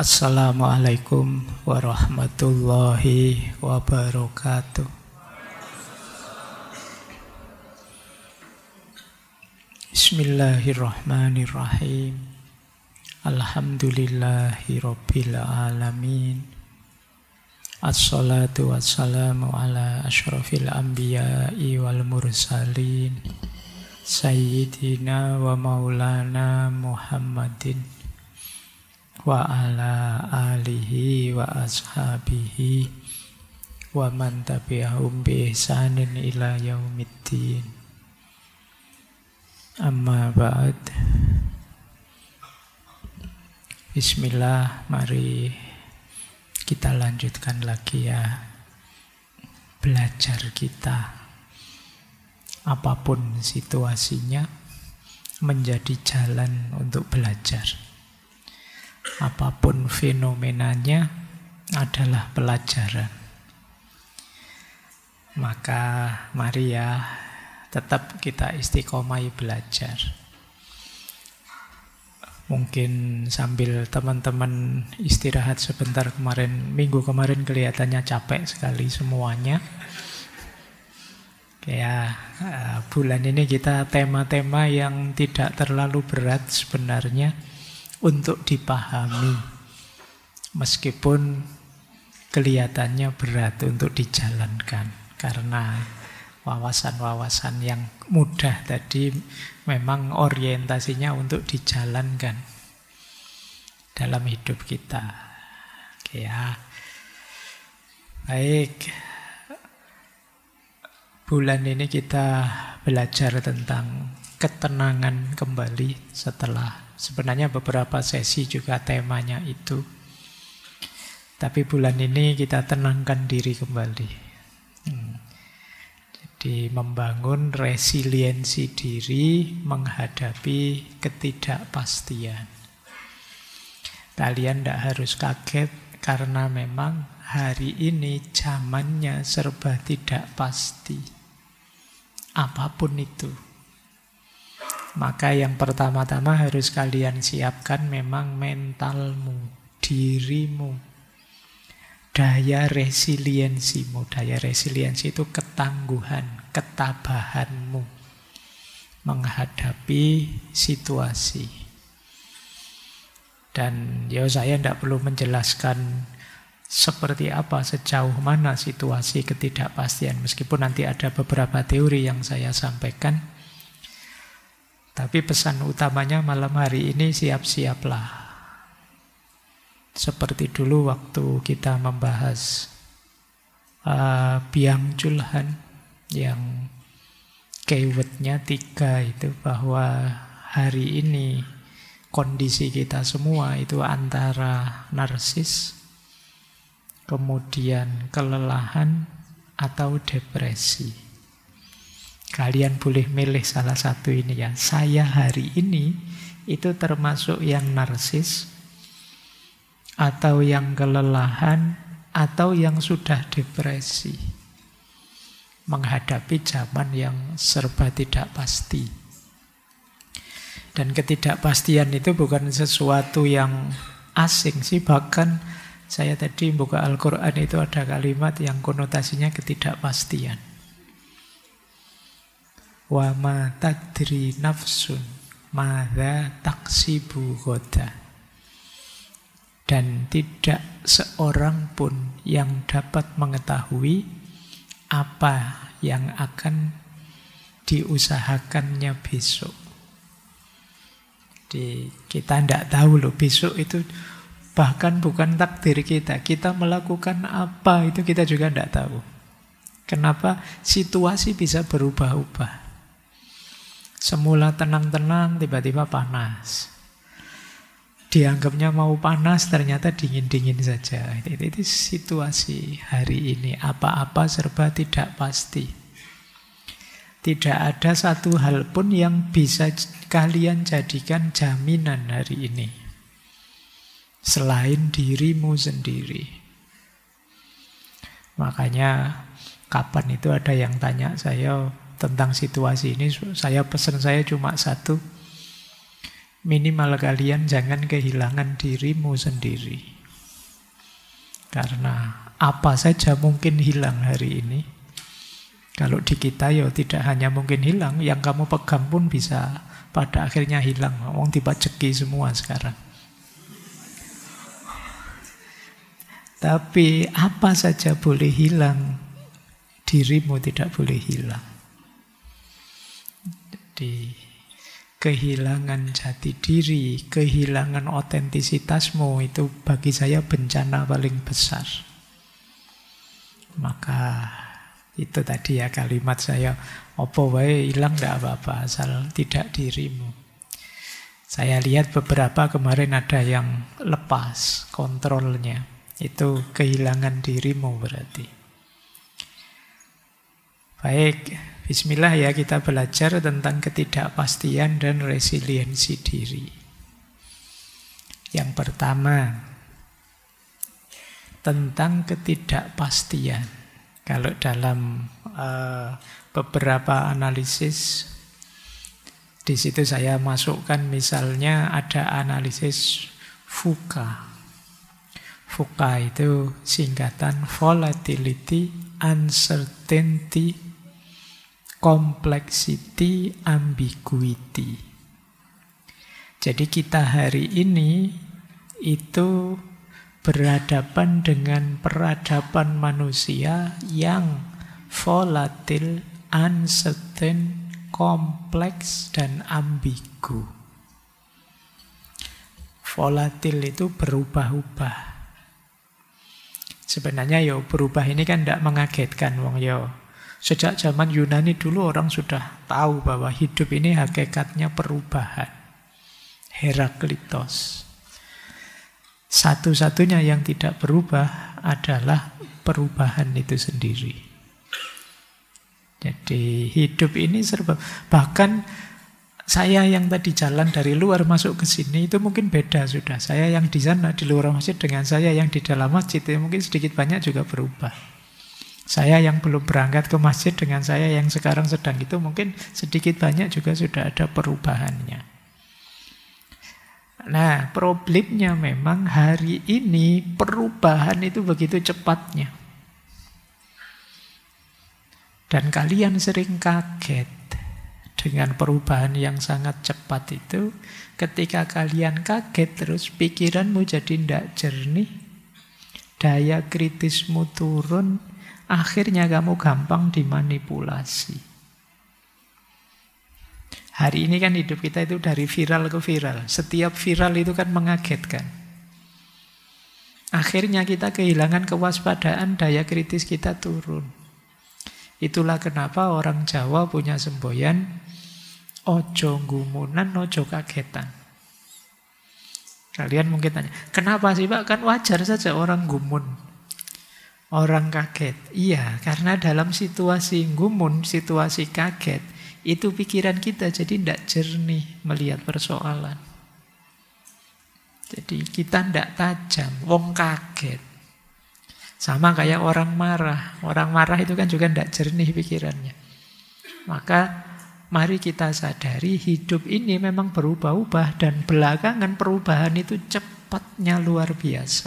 Assalamualaikum warahmatullahi wabarakatuh. Bismillahirrahmanirrahim. Alhamdulillahi rabbil alamin. Assalatu wassalamu ala asyrafil anbiya'i wal mursalin Sayyidina wa maulana Muhammadin wa ala alihi wa ashabihi wa man tabi'ahum bi ihsanin ila yaumiddin. Amma ba'd. Bismillah, mari kita lanjutkan lagi ya belajar kita. Apapun situasinya menjadi jalan untuk belajar. Apapun fenomenanya adalah pelajaran. Maka mari ya tetap kita istiqomai belajar. Mungkin sambil teman-teman istirahat sebentar minggu kemarin kelihatannya capek sekali semuanya. Ya, bulan ini kita tema-tema yang tidak terlalu berat sebenarnya untuk dipahami, meskipun kelihatannya berat untuk dijalankan, karena wawasan-wawasan yang mudah tadi memang orientasinya untuk dijalankan dalam hidup kita. Oke ya. Baik. Bulan ini kita belajar tentang ketenangan kembali setelah sebenarnya beberapa sesi juga temanya itu. Tapi bulan ini kita tenangkan diri kembali. Jadi membangun resiliensi diri menghadapi ketidakpastian. Kalian tidak harus kaget karena memang hari ini zamannya serba tidak pasti. Apapun itu. Maka yang pertama-tama harus kalian siapkan memang mentalmu, dirimu. Daya resiliensimu. Daya resiliensi itu ketangguhan, ketabahanmu menghadapi situasi. Dan ya saya tidak perlu menjelaskan seperti apa, sejauh mana situasi ketidakpastian. Meskipun nanti ada beberapa teori yang saya sampaikan. Tapi pesan utamanya malam hari ini siap-siaplah. Seperti dulu waktu kita membahas Byung Chul Han yang keywordnya 3 itu, bahwa hari ini kondisi kita semua itu antara narsis, kemudian kelelahan atau depresi. Kalian boleh milih salah satu ini ya. Saya hari ini itu termasuk yang narsis, atau yang kelelahan, atau yang sudah depresi, menghadapi zaman yang serba tidak pasti. Dan ketidakpastian itu bukan sesuatu yang asing sih. Bahkan saya tadi buka Al-Quran itu ada kalimat yang konotasinya ketidakpastian. Wa ma tadri nafsun madza taksibu ghadan. Dan tidak seorang pun yang dapat mengetahui apa yang akan diusahakannya besok. Jadi kita tidak tahu loh besok itu, bahkan bukan takdir kita. Kita melakukan apa itu kita juga tidak tahu. Kenapa? Situasi bisa berubah-ubah. Semula tenang-tenang, tiba-tiba panas. Dianggapnya mau panas, ternyata dingin-dingin saja. Itu situasi hari ini. Apa-apa serba tidak pasti. Tidak ada satu hal pun yang bisa kalian jadikan jaminan hari ini, selain dirimu sendiri. Makanya kapan itu ada yang tanya saya tentang situasi ini, saya pesan saya cuma satu. Minimal kalian jangan kehilangan dirimu sendiri. Karena apa saja mungkin hilang hari ini. Kalau di kita ya tidak hanya mungkin hilang, yang kamu pegang pun bisa pada akhirnya hilang. Wong dipajeki semua sekarang. Tapi apa saja boleh hilang, dirimu tidak boleh hilang. Jadi kehilangan jati diri, kehilangan otentisitasmu itu bagi saya bencana paling besar. Maka itu tadi ya kalimat saya, opo wae hilang tidak apa-apa asal tidak dirimu. Saya lihat beberapa kemarin ada yang lepas kontrolnya. Itu kehilangan dirimu berarti. Baik, bismillah ya, kita belajar tentang ketidakpastian dan resiliensi diri. Yang pertama, tentang ketidakpastian. Kalau dalam beberapa analisis, di situ saya masukkan misalnya ada analisis VUCA. VUCA itu singkatan volatility, uncertainty, complexity, ambiguity. Jadi kita hari ini itu berhadapan dengan peradaban manusia yang volatil, uncertain, kompleks, dan ambigu. Volatil itu berubah-ubah. Sebenarnya berubah ini kan tidak mengagetkan wong Sejak zaman Yunani dulu orang sudah tahu bahwa hidup ini hakikatnya perubahan. Heraklitos. Satu-satunya yang tidak berubah adalah perubahan itu sendiri. Jadi hidup ini serba. Bahkan saya yang tadi jalan dari luar masuk ke sini itu mungkin beda sudah. Saya yang di sana di luar masjid dengan saya yang di dalam masjid itu mungkin sedikit banyak juga berubah. Saya yang belum berangkat ke masjid dengan saya yang sekarang sedang itu mungkin sedikit banyak juga sudah ada perubahannya. Nah, problemnya memang hari ini perubahan itu begitu cepatnya. Dan kalian sering kaget dengan perubahan yang sangat cepat itu. Ketika kalian kaget terus pikiranmu jadi tidak jernih, daya kritismu turun, akhirnya kamu gampang dimanipulasi. Hari ini kan hidup kita itu dari viral ke viral. Setiap viral itu kan mengagetkan. Akhirnya kita kehilangan kewaspadaan, daya kritis kita turun. Itulah kenapa orang Jawa punya semboyan ojo gumunan, ojo kagetan. Kalian mungkin tanya, kenapa sih Pak? Kan wajar saja orang gumun, orang kaget. Iya, karena dalam situasi gumun, situasi kaget, itu pikiran kita jadi tidak jernih melihat persoalan. Jadi kita tidak tajam, wong kaget. Sama kayak orang marah. Orang marah itu kan juga tidak jernih pikirannya. Maka mari kita sadari hidup ini memang berubah-ubah dan belakangan perubahan itu cepatnya luar biasa.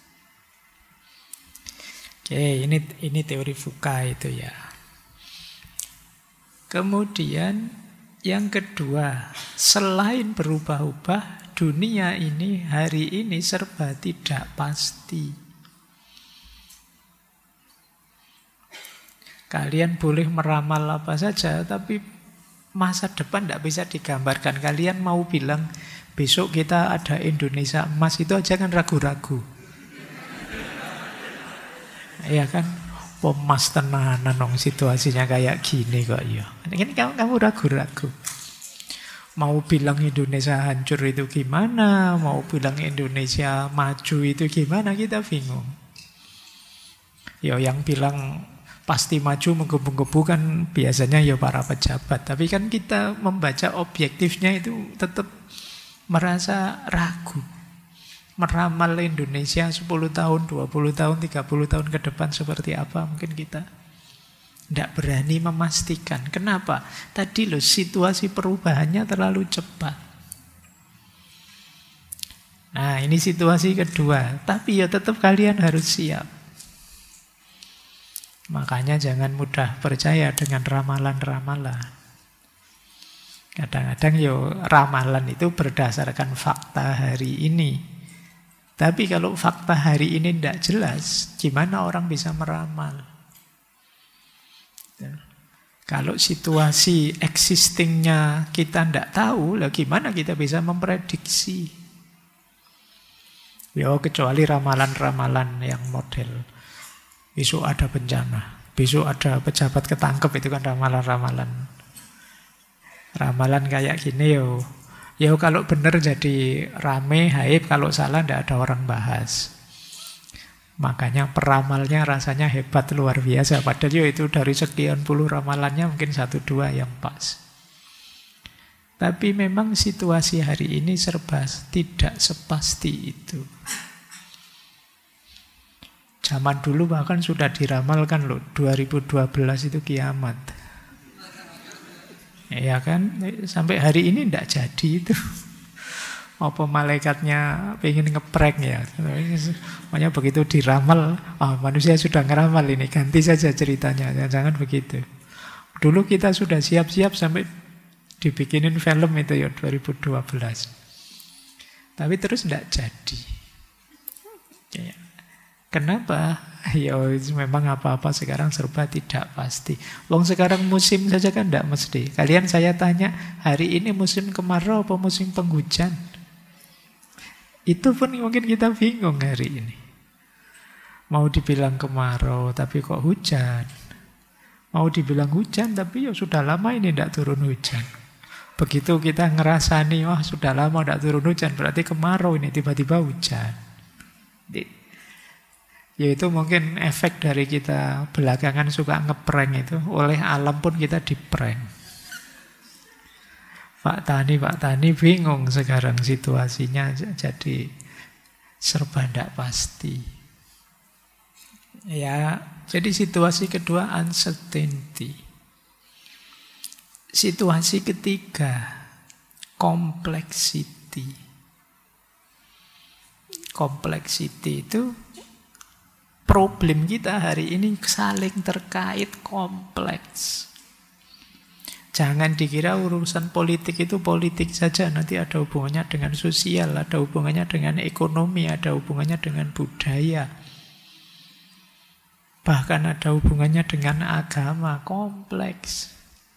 Oke, ini teori VUCA itu ya. Kemudian yang kedua, selain berubah-ubah, dunia ini hari ini serba tidak pasti. Kalian boleh meramal apa saja, tapi masa depan tidak bisa digambarkan. Kalian mau bilang besok kita ada Indonesia emas, itu aja kan ragu-ragu. Iya kan, emas tenanan dong situasinya kayak gini kok ya. Ini kamu ragu-ragu. Mau bilang Indonesia hancur itu gimana, mau bilang Indonesia maju itu gimana, kita bingung. Yang bilang pasti maju menggebu-gebu kan biasanya para pejabat. Tapi kan kita membaca objektifnya itu tetap merasa ragu. Meramal Indonesia 10 tahun, 20 tahun, 30 tahun ke depan seperti apa, mungkin kita tidak berani memastikan. Kenapa? Tadi situasi perubahannya terlalu cepat. Nah, ini situasi kedua. Tapi ya tetap kalian harus siap. Makanya jangan mudah percaya dengan ramalan-ramalan. Kadang-kadang ramalan itu berdasarkan fakta hari ini. Tapi kalau fakta hari ini tidak jelas, gimana orang bisa meramal? Kalau situasi existingnya kita tidak tahu, lah gimana kita bisa memprediksi? Kecuali ramalan-ramalan yang model besok ada bencana, besok ada pejabat ketangkep, itu kan ramalan-ramalan. Ramalan kayak gini kalau benar jadi rame, hype, kalau salah tidak ada orang bahas. Makanya peramalnya rasanya hebat, luar biasa. Padahal itu dari sekian puluh ramalannya mungkin 1-2 yang pas. Tapi memang situasi hari ini serba tidak sepasti itu. Zaman dulu bahkan sudah diramalkan loh, 2012 itu kiamat. Ya kan, sampai hari ini tidak jadi itu. Apa malaikatnya pengen ngeprank ya. Makanya begitu diramal, manusia sudah ngeramal ini, ganti saja ceritanya. Jangan begitu. Dulu kita sudah siap-siap sampai dibikinin film itu 2012. Tapi terus tidak jadi. Kenapa? Memang apa-apa sekarang serba tidak pasti. Wong sekarang musim saja kan tidak mesti. Kalian saya tanya, hari ini musim kemarau apa musim penghujan? Itu pun mungkin kita bingung hari ini. Mau dibilang kemarau tapi kok hujan. Mau dibilang hujan tapi sudah lama ini tidak turun hujan. Begitu kita ngerasani, sudah lama tidak turun hujan, berarti kemarau ini tiba-tiba hujan. Yaitu mungkin efek dari kita belakangan suka ngeprank itu. Oleh alam pun kita diprank. Pak Tani bingung sekarang situasinya, jadi serba tidak pasti. Jadi situasi kedua uncertainty. Situasi ketiga complexity. Complexity itu problem kita hari ini saling terkait, kompleks. Jangan dikira urusan politik itu politik saja, nanti ada hubungannya dengan sosial, ada hubungannya dengan ekonomi, ada hubungannya dengan budaya. Bahkan ada hubungannya dengan agama, kompleks.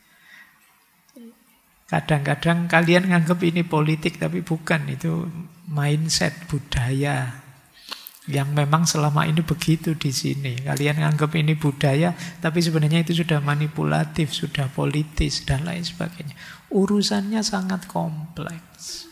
Kadang-kadang kalian nganggap ini politik, tapi bukan, itu mindset budaya. Yang memang selama ini begitu di sini. Kalian anggap ini budaya, tapi sebenarnya itu sudah manipulatif, sudah politis, dan lain sebagainya. Urusannya sangat kompleks.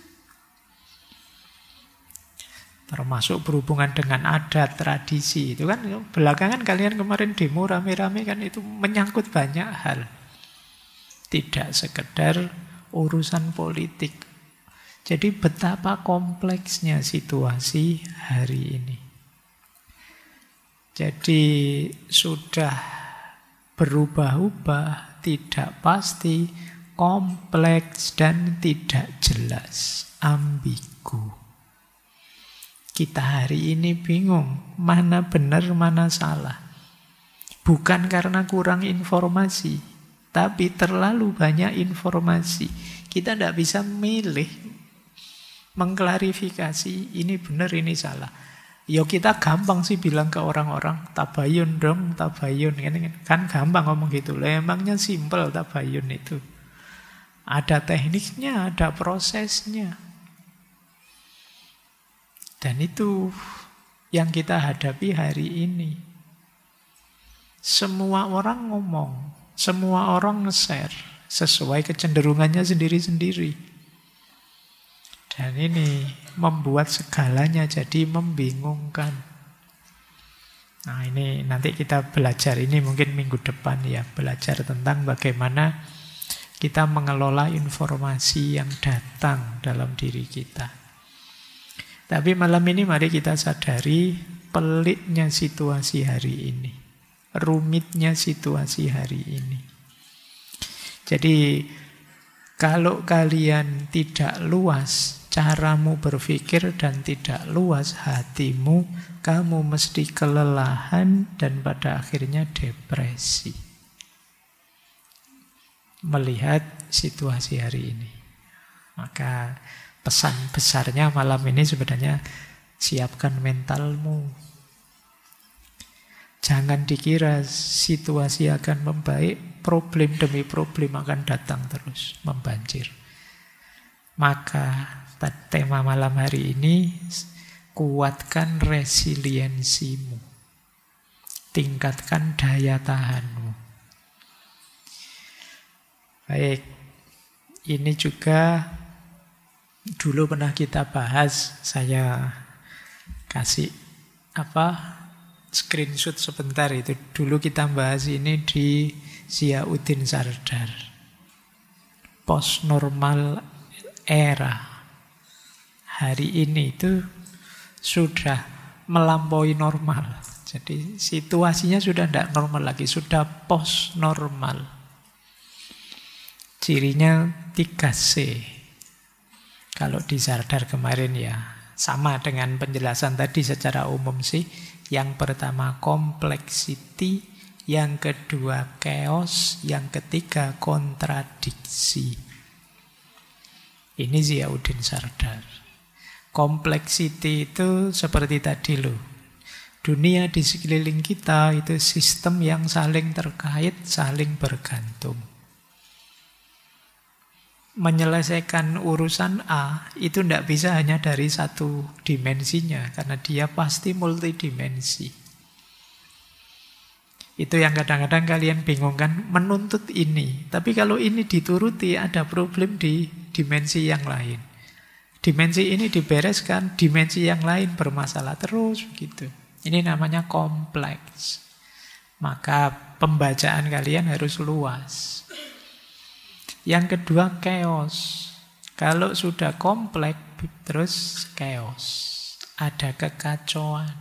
Termasuk berhubungan dengan adat, tradisi. Itu kan belakangan kalian kemarin demo rame-rame kan itu menyangkut banyak hal. Tidak sekedar urusan politik. Jadi betapa kompleksnya situasi hari ini. Jadi sudah berubah-ubah, tidak pasti, kompleks dan tidak jelas, ambigu. Kita hari ini bingung, mana benar, mana salah. Bukan karena kurang informasi, tapi terlalu banyak informasi. Kita tidak bisa milih, mengklarifikasi ini benar, ini salah. Kita gampang sih bilang ke orang-orang, tabayun dong, tabayun. Kan gampang ngomong gitu. Emangnya simpel tabayun itu. Ada tekniknya, ada prosesnya. Dan itu yang kita hadapi hari ini. Semua orang ngomong, semua orang nge-share sesuai kecenderungannya sendiri-sendiri. Dan ini membuat segalanya jadi membingungkan. Nah, ini nanti kita belajar ini mungkin minggu depan ya, belajar tentang bagaimana kita mengelola informasi yang datang dalam diri kita. Tapi malam ini mari kita sadari peliknya situasi hari ini, rumitnya situasi hari ini. Jadi kalau kalian tidak luas caramu berpikir dan tidak luas hatimu, kamu mesti kelelahan dan pada akhirnya depresi. Melihat situasi hari ini. Maka pesan besarnya malam ini sebenarnya siapkan mentalmu. Jangan dikira situasi akan membaik, problem demi problem akan datang terus, membanjir. Maka tema malam hari ini, kuatkan resiliensimu. Tingkatkan daya tahanmu. Baik, ini juga dulu pernah kita bahas, saya kasih screenshot sebentar itu. Dulu kita bahas ini di Ziauddin Sardar. Post normal era. Hari ini itu sudah melampaui normal. Jadi situasinya sudah tidak normal lagi, sudah post normal. Cirinya 3C. Kalau di Sardar kemarin ya sama dengan penjelasan tadi secara umum sih. Yang pertama complexity, yang kedua chaos, yang ketiga kontradiksi. Ini Ziauddin Sardar. Complexity itu seperti tadi loh. Dunia di sekeliling kita itu sistem yang saling terkait, saling bergantung. Menyelesaikan urusan A itu tidak bisa hanya dari satu dimensinya, karena dia pasti multidimensi. Itu yang kadang-kadang kalian bingung kan, menuntut ini. Tapi kalau ini dituruti, ada problem di dimensi yang lain. Dimensi ini dibereskan, dimensi yang lain bermasalah terus begitu. Ini namanya kompleks. Maka pembacaan kalian harus luas. Yang kedua chaos. Kalau sudah kompleks terus chaos. Ada kekacauan.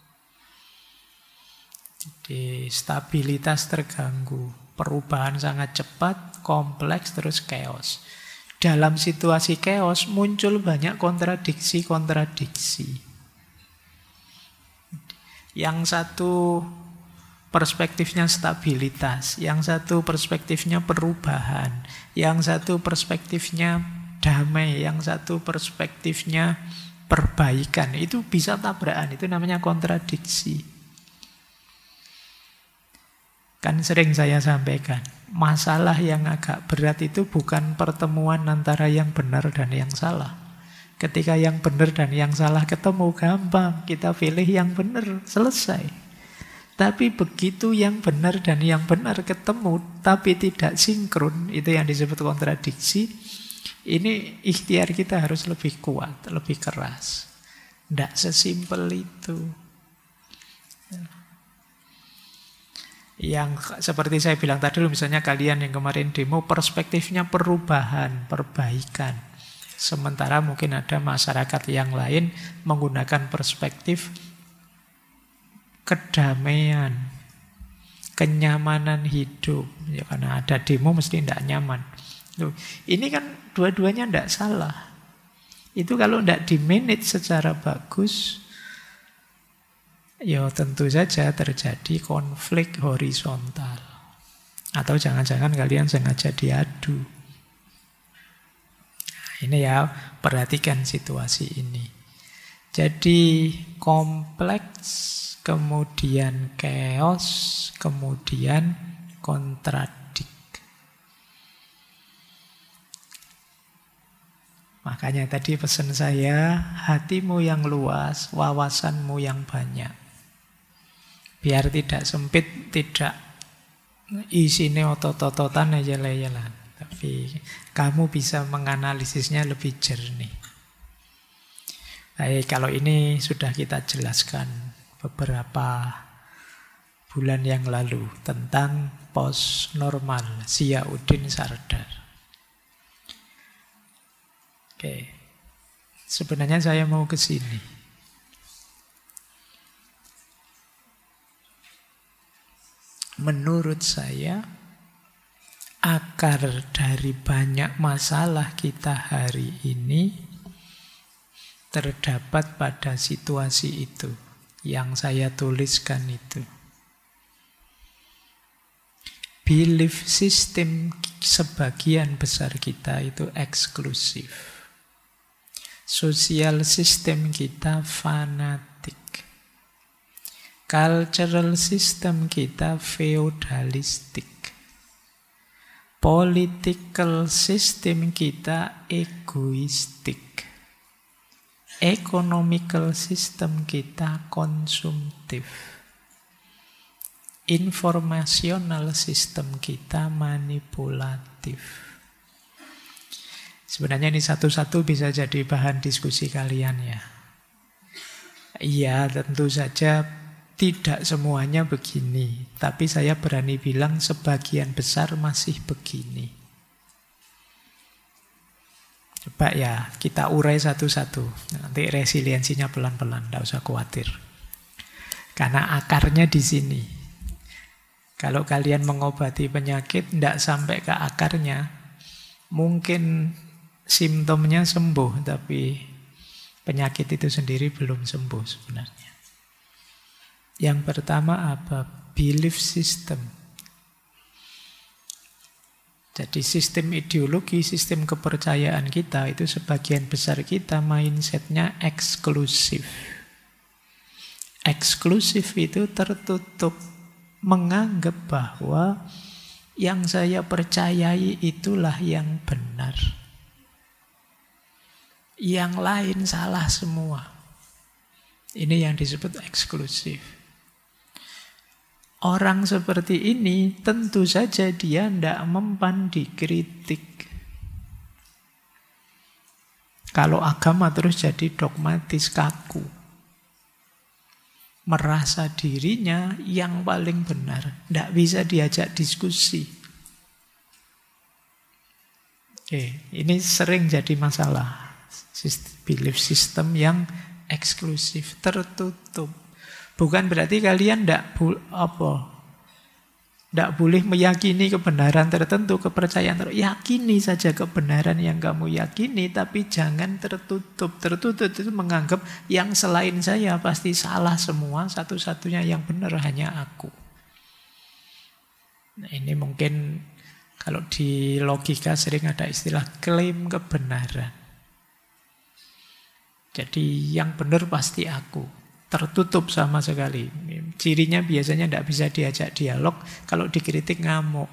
Jadi stabilitas terganggu. Perubahan sangat cepat, kompleks terus chaos. Dalam situasi chaos muncul banyak kontradiksi-kontradiksi. Yang satu perspektifnya stabilitas, yang satu perspektifnya perubahan, yang satu perspektifnya damai, yang satu perspektifnya perbaikan. Itu bisa tabrakan, itu namanya kontradiksi. Kan sering saya sampaikan, masalah yang agak berat itu bukan pertemuan antara yang benar dan yang salah. Ketika yang benar dan yang salah ketemu, gampang. Kita pilih yang benar, selesai. Tapi begitu yang benar dan yang benar ketemu, tapi tidak sinkron, itu yang disebut kontradiksi. Ini ikhtiar kita harus lebih kuat, lebih keras. Tidak sesimpel itu. Yang seperti saya bilang tadi, misalnya kalian yang kemarin demo, perspektifnya perubahan, perbaikan. Sementara mungkin ada masyarakat yang lain menggunakan perspektif kedamaian, kenyamanan hidup. Ya, karena ada demo mesti tidak nyaman. Loh, ini kan dua-duanya tidak salah. Itu kalau tidak di-manage secara bagus, ya tentu saja terjadi konflik horizontal. Atau jangan-jangan kalian sengaja diadu. Nah, ini ya, perhatikan situasi ini. Jadi kompleks, kemudian chaos, kemudian kontradik. Makanya tadi pesan saya, hatimu yang luas, wawasanmu yang banyak. Biar tidak sempit, tidak isinya otot-ototan aja lah. Tapi kamu bisa menganalisisnya lebih jernih. Baik, kalau ini sudah kita jelaskan beberapa bulan yang lalu tentang post normal Ziauddin Sardar. Oke, sebenarnya saya mau ke sini. Menurut saya, akar dari banyak masalah kita hari ini terdapat pada situasi itu yang saya tuliskan itu. Belief system sebagian besar kita itu eksklusif. Sosial system kita fanatik. Cultural system kita feodalistik. Political system kita egoistik. Economical system kita konsumtif. Informational system kita manipulatif. Sebenarnya ini satu-satu bisa jadi bahan diskusi kalian ya. Iya, tentu saja tidak semuanya begini. Tapi saya berani bilang sebagian besar masih begini. Coba ya, kita urai satu-satu. Nanti resiliensinya pelan-pelan, tidak usah khawatir. Karena akarnya di sini. Kalau kalian mengobati penyakit, tidak sampai ke akarnya, mungkin simptomnya sembuh, tapi penyakit itu sendiri belum sembuh sebenarnya. Yang pertama apa? Belief system. Jadi sistem ideologi, sistem kepercayaan kita, itu sebagian besar kita mindsetnya eksklusif. Eksklusif itu tertutup, menganggap bahwa yang saya percayai itulah yang benar. Yang lain salah semua. Ini yang disebut eksklusif. Orang seperti ini tentu saja dia tidak mempan dikritik. Kalau agama terus jadi dogmatis, kaku. Merasa dirinya yang paling benar. Tidak bisa diajak diskusi. Oke, ini sering jadi masalah. Belief system yang eksklusif, tertutup. Bukan berarti kalian tidak boleh meyakini kebenaran tertentu, kepercayaan tertentu. Yakini saja kebenaran yang kamu yakini, tapi jangan tertutup. Tertutup itu menganggap yang selain saya pasti salah semua, satu-satunya yang benar hanya aku. Nah, ini mungkin kalau di logika sering ada istilah klaim kebenaran. Jadi yang benar pasti aku. Tertutup sama sekali. Cirinya biasanya tidak bisa diajak dialog. Kalau dikritik ngamuk.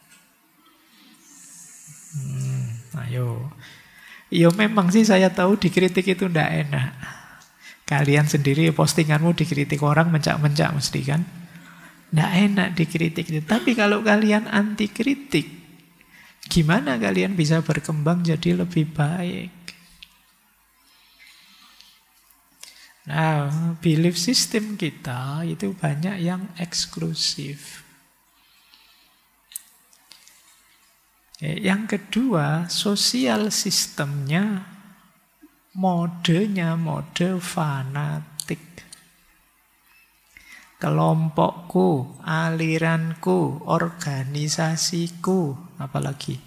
Ayo. Ya memang sih saya tahu dikritik itu tidak enak. Kalian sendiri postinganmu dikritik orang mencak-mencak mesti kan. Tidak enak dikritik itu. Tapi kalau kalian anti kritik, gimana kalian bisa berkembang jadi lebih baik? Nah, belief system kita itu banyak yang eksklusif. Yang kedua, sosial sistemnya, modenya mode fanatik. Kelompokku, aliranku, organisasiku, apalagi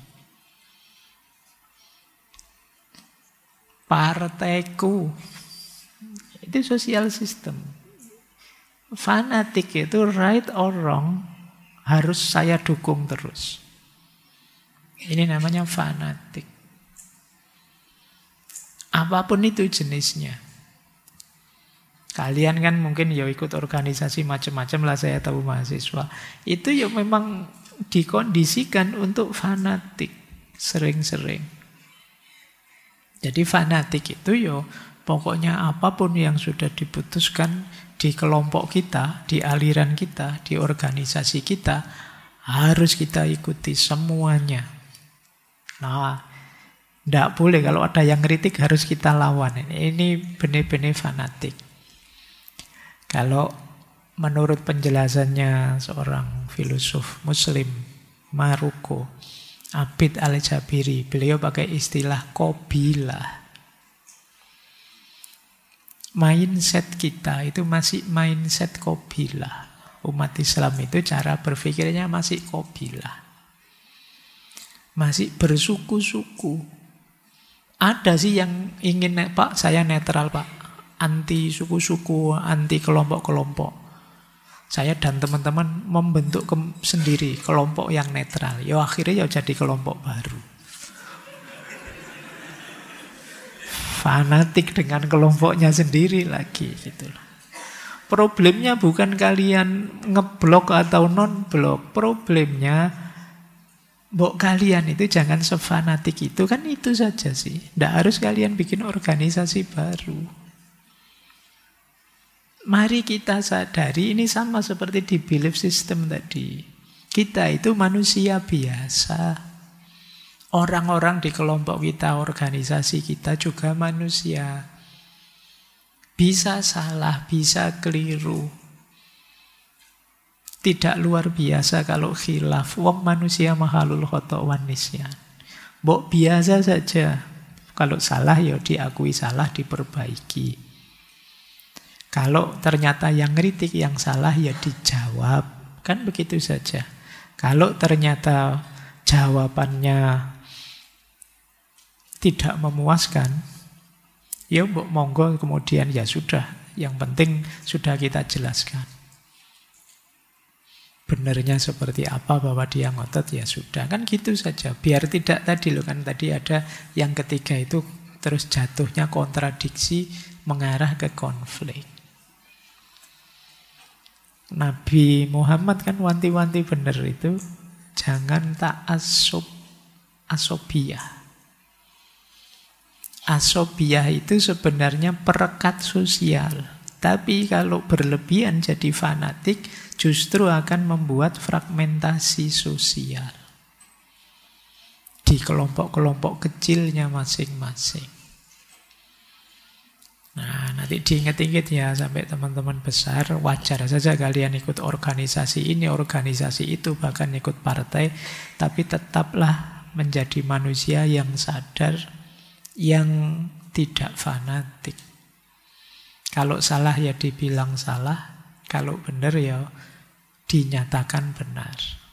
partaiku. Itu sosial system. Fanatik itu right or wrong harus saya dukung terus. Ini namanya fanatik. Apapun itu jenisnya. Kalian kan mungkin ya ikut organisasi macam-macam lah, saya tahu mahasiswa. Itu ya memang dikondisikan untuk fanatik sering-sering. Jadi fanatik itu ya pokoknya apapun yang sudah diputuskan di kelompok kita, di aliran kita, di organisasi kita, harus kita ikuti semuanya. Nah, tidak boleh kalau ada yang kritik harus kita lawan. Ini benar-benar fanatik. Kalau menurut penjelasannya seorang filosof Muslim, Maroko, Abid Al-Jabiri, beliau pakai istilah qabilah. Mindset kita itu masih mindset qabilah. Umat Islam itu cara berpikirnya masih qabilah. Masih bersuku-suku. Ada sih yang ingin, Pak, saya netral, Pak. Anti suku-suku, anti kelompok-kelompok. Saya dan teman-teman membentuk sendiri kelompok yang netral. Ya akhirnya ya jadi kelompok baru. Fanatik dengan kelompoknya sendiri lagi gitu loh. Problemnya bukan kalian ngeblok atau non-blok. Problemnya kalian itu jangan sefanatik itu. Kan itu saja sih. Tidak harus kalian bikin organisasi baru. Mari kita sadari ini sama seperti di belief system tadi. Kita itu manusia biasa. Orang-orang di kelompok kita, organisasi kita juga manusia. Bisa salah, bisa keliru. Tidak luar biasa kalau khilaf. Wong manusia mahalul khoto' wan nisyan. Mbok biasa saja. Kalau salah ya diakui salah, diperbaiki. Kalau ternyata yang ngeritik yang salah ya dijawab. Kan begitu saja. Kalau ternyata jawabannya tidak memuaskan, ya monggo kemudian ya sudah. Yang penting sudah kita jelaskan. Benarnya seperti apa bahwa dia ngotot ya sudah. Kan gitu saja. Biar tidak tadi loh kan tadi ada yang ketiga itu terus jatuhnya kontradiksi mengarah ke konflik. Nabi Muhammad kan wanti-wanti benar itu. Jangan ta'assub, asobiyah. Asobiyah itu sebenarnya perekat sosial. Tapi kalau berlebihan jadi fanatik, justru akan membuat fragmentasi sosial. Di kelompok-kelompok kecilnya masing-masing. Nah, nanti diingat-ingat ya sampai teman-teman besar, wajar saja kalian ikut organisasi ini, organisasi itu, bahkan ikut partai, tapi tetaplah menjadi manusia yang sadar, yang tidak fanatik. Kalau salah ya dibilang salah, kalau benar ya dinyatakan benar.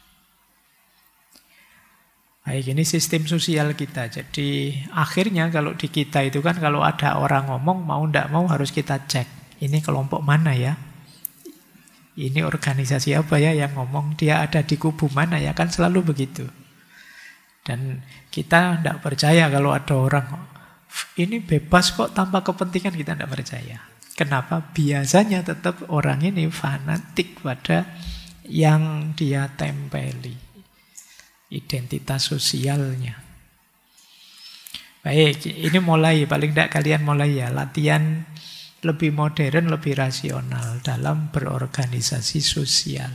Baik, ini sistem sosial kita. Jadi akhirnya kalau di kita itu kan kalau ada orang ngomong mau ndak mau harus kita cek. Ini kelompok mana ya? Ini organisasi apa ya yang ngomong? Dia ada di kubu mana ya? Kan selalu begitu. Dan kita ndak percaya kalau ada orang ini bebas kok tanpa kepentingan, kita ndak percaya. Kenapa? Biasanya tetap orang ini fanatik pada yang dia tempeli. Identitas sosialnya. Baik, ini mulai, paling tidak kalian mulai ya, latihan lebih modern, lebih rasional dalam berorganisasi sosial.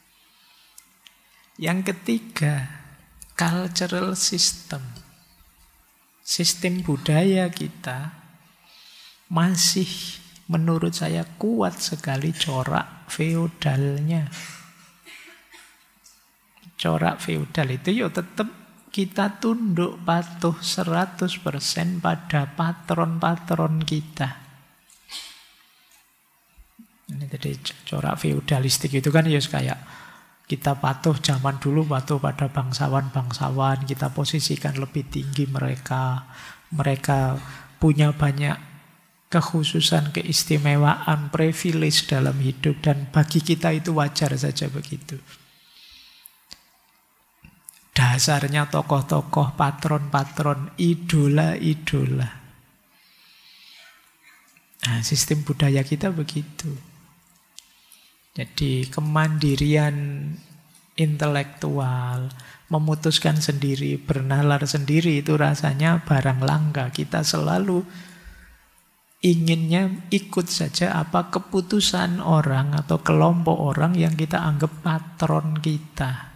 Yang ketiga, cultural system. Sistem budaya kita masih menurut saya kuat sekali corak feodalnya. Corak feodal itu ya tetap kita tunduk patuh 100% pada patron-patron kita. Ini tadi corak feodalistik itu kan ya kayak kita patuh zaman dulu, patuh pada bangsawan-bangsawan, kita posisikan lebih tinggi mereka. Mereka punya banyak kekhususan, keistimewaan, privilege dalam hidup, dan bagi kita itu wajar saja begitu. Dasarnya tokoh-tokoh, patron-patron, idola-idola. Nah, sistem budaya kita begitu. Jadi kemandirian intelektual, memutuskan sendiri, bernalar sendiri itu rasanya barang langka. Kita selalu inginnya ikut saja apa keputusan orang atau kelompok orang yang kita anggap patron kita.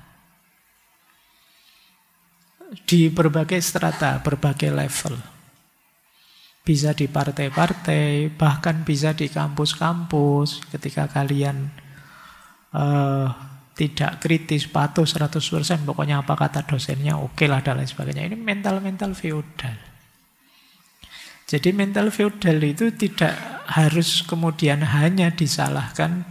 Di berbagai strata, berbagai level. Bisa di partai-partai, bahkan bisa di kampus-kampus. Ketika kalian tidak kritis, patuh 100%, pokoknya apa kata dosennya, oke lah, dan lain sebagainya. Ini mental-mental feodal. Jadi mental feodal itu tidak harus kemudian hanya disalahkan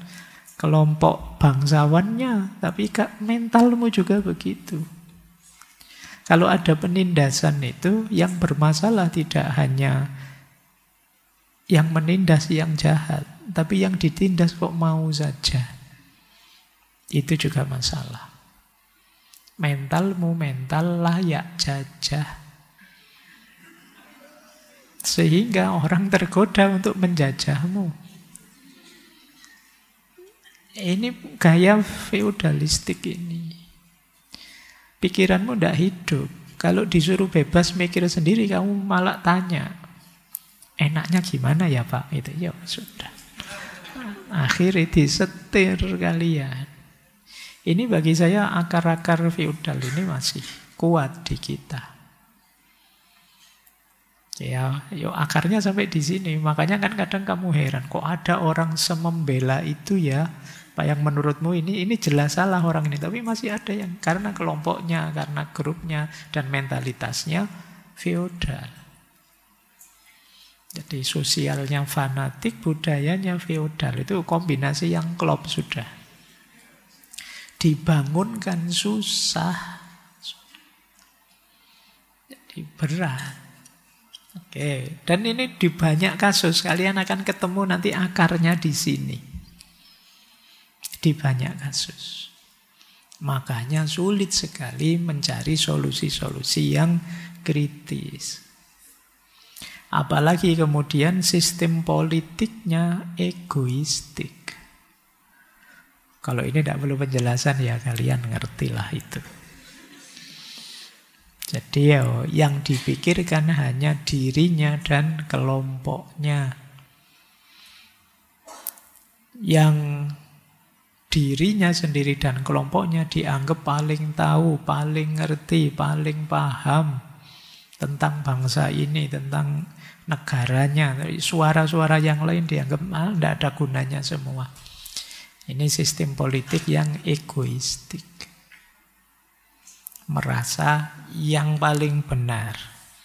kelompok bangsawannya, tapi mentalmu juga begitu. Kalau ada penindasan itu, yang bermasalah tidak hanya yang menindas yang jahat, tapi yang ditindas kok mau saja. Itu juga masalah. Mentalmu mental layak jajah. Sehingga orang tergoda untuk menjajahmu. Ini gaya feudalistik ini. Pikiranmu tidak hidup. Kalau disuruh bebas mikir sendiri, kamu malah tanya, enaknya gimana ya Pak? Itu ya sudah. Akhirnya disetir kalian. Ini bagi saya akar-akar feudal ini masih kuat di kita. Ya, yuk akarnya sampai di sini. Makanya kan kadang kamu heran, kok ada orang semembela itu ya? Pak, yang menurutmu ini jelas salah orang ini, tapi masih ada yang karena kelompoknya, karena grupnya dan mentalitasnya feodal. Jadi sosialnya fanatik, budayanya feodal. Itu kombinasi yang klop sudah. Dibangunkan susah. Jadi berat. Oke, dan ini di banyak kasus kalian akan ketemu nanti akarnya di sini. Di banyak kasus. Makanya sulit sekali mencari solusi-solusi yang kritis. Apalagi kemudian sistem politiknya egoistik. Kalau ini tidak perlu penjelasan ya, kalian ngertilah itu. Jadi yang dipikirkan hanya dirinya dan kelompoknya. Yang dirinya sendiri dan kelompoknya dianggap paling tahu, paling ngerti, paling paham tentang bangsa ini, tentang negaranya. Suara-suara yang lain dianggap tidak ada gunanya semua. Ini sistem politik yang egoistik. Merasa yang paling benar.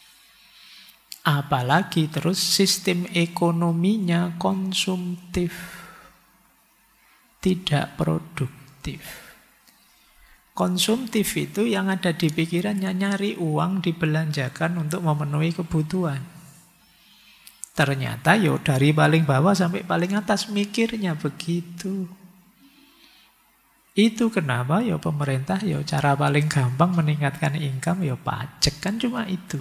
Apalagi terus sistem ekonominya konsumtif. Tidak produktif. Konsumtif itu yang ada di pikirannya nyari uang dibelanjakan untuk memenuhi kebutuhan. Ternyata dari paling bawah sampai paling atas mikirnya begitu. Itu kenapa pemerintah cara paling gampang meningkatkan income pajak, kan cuma itu.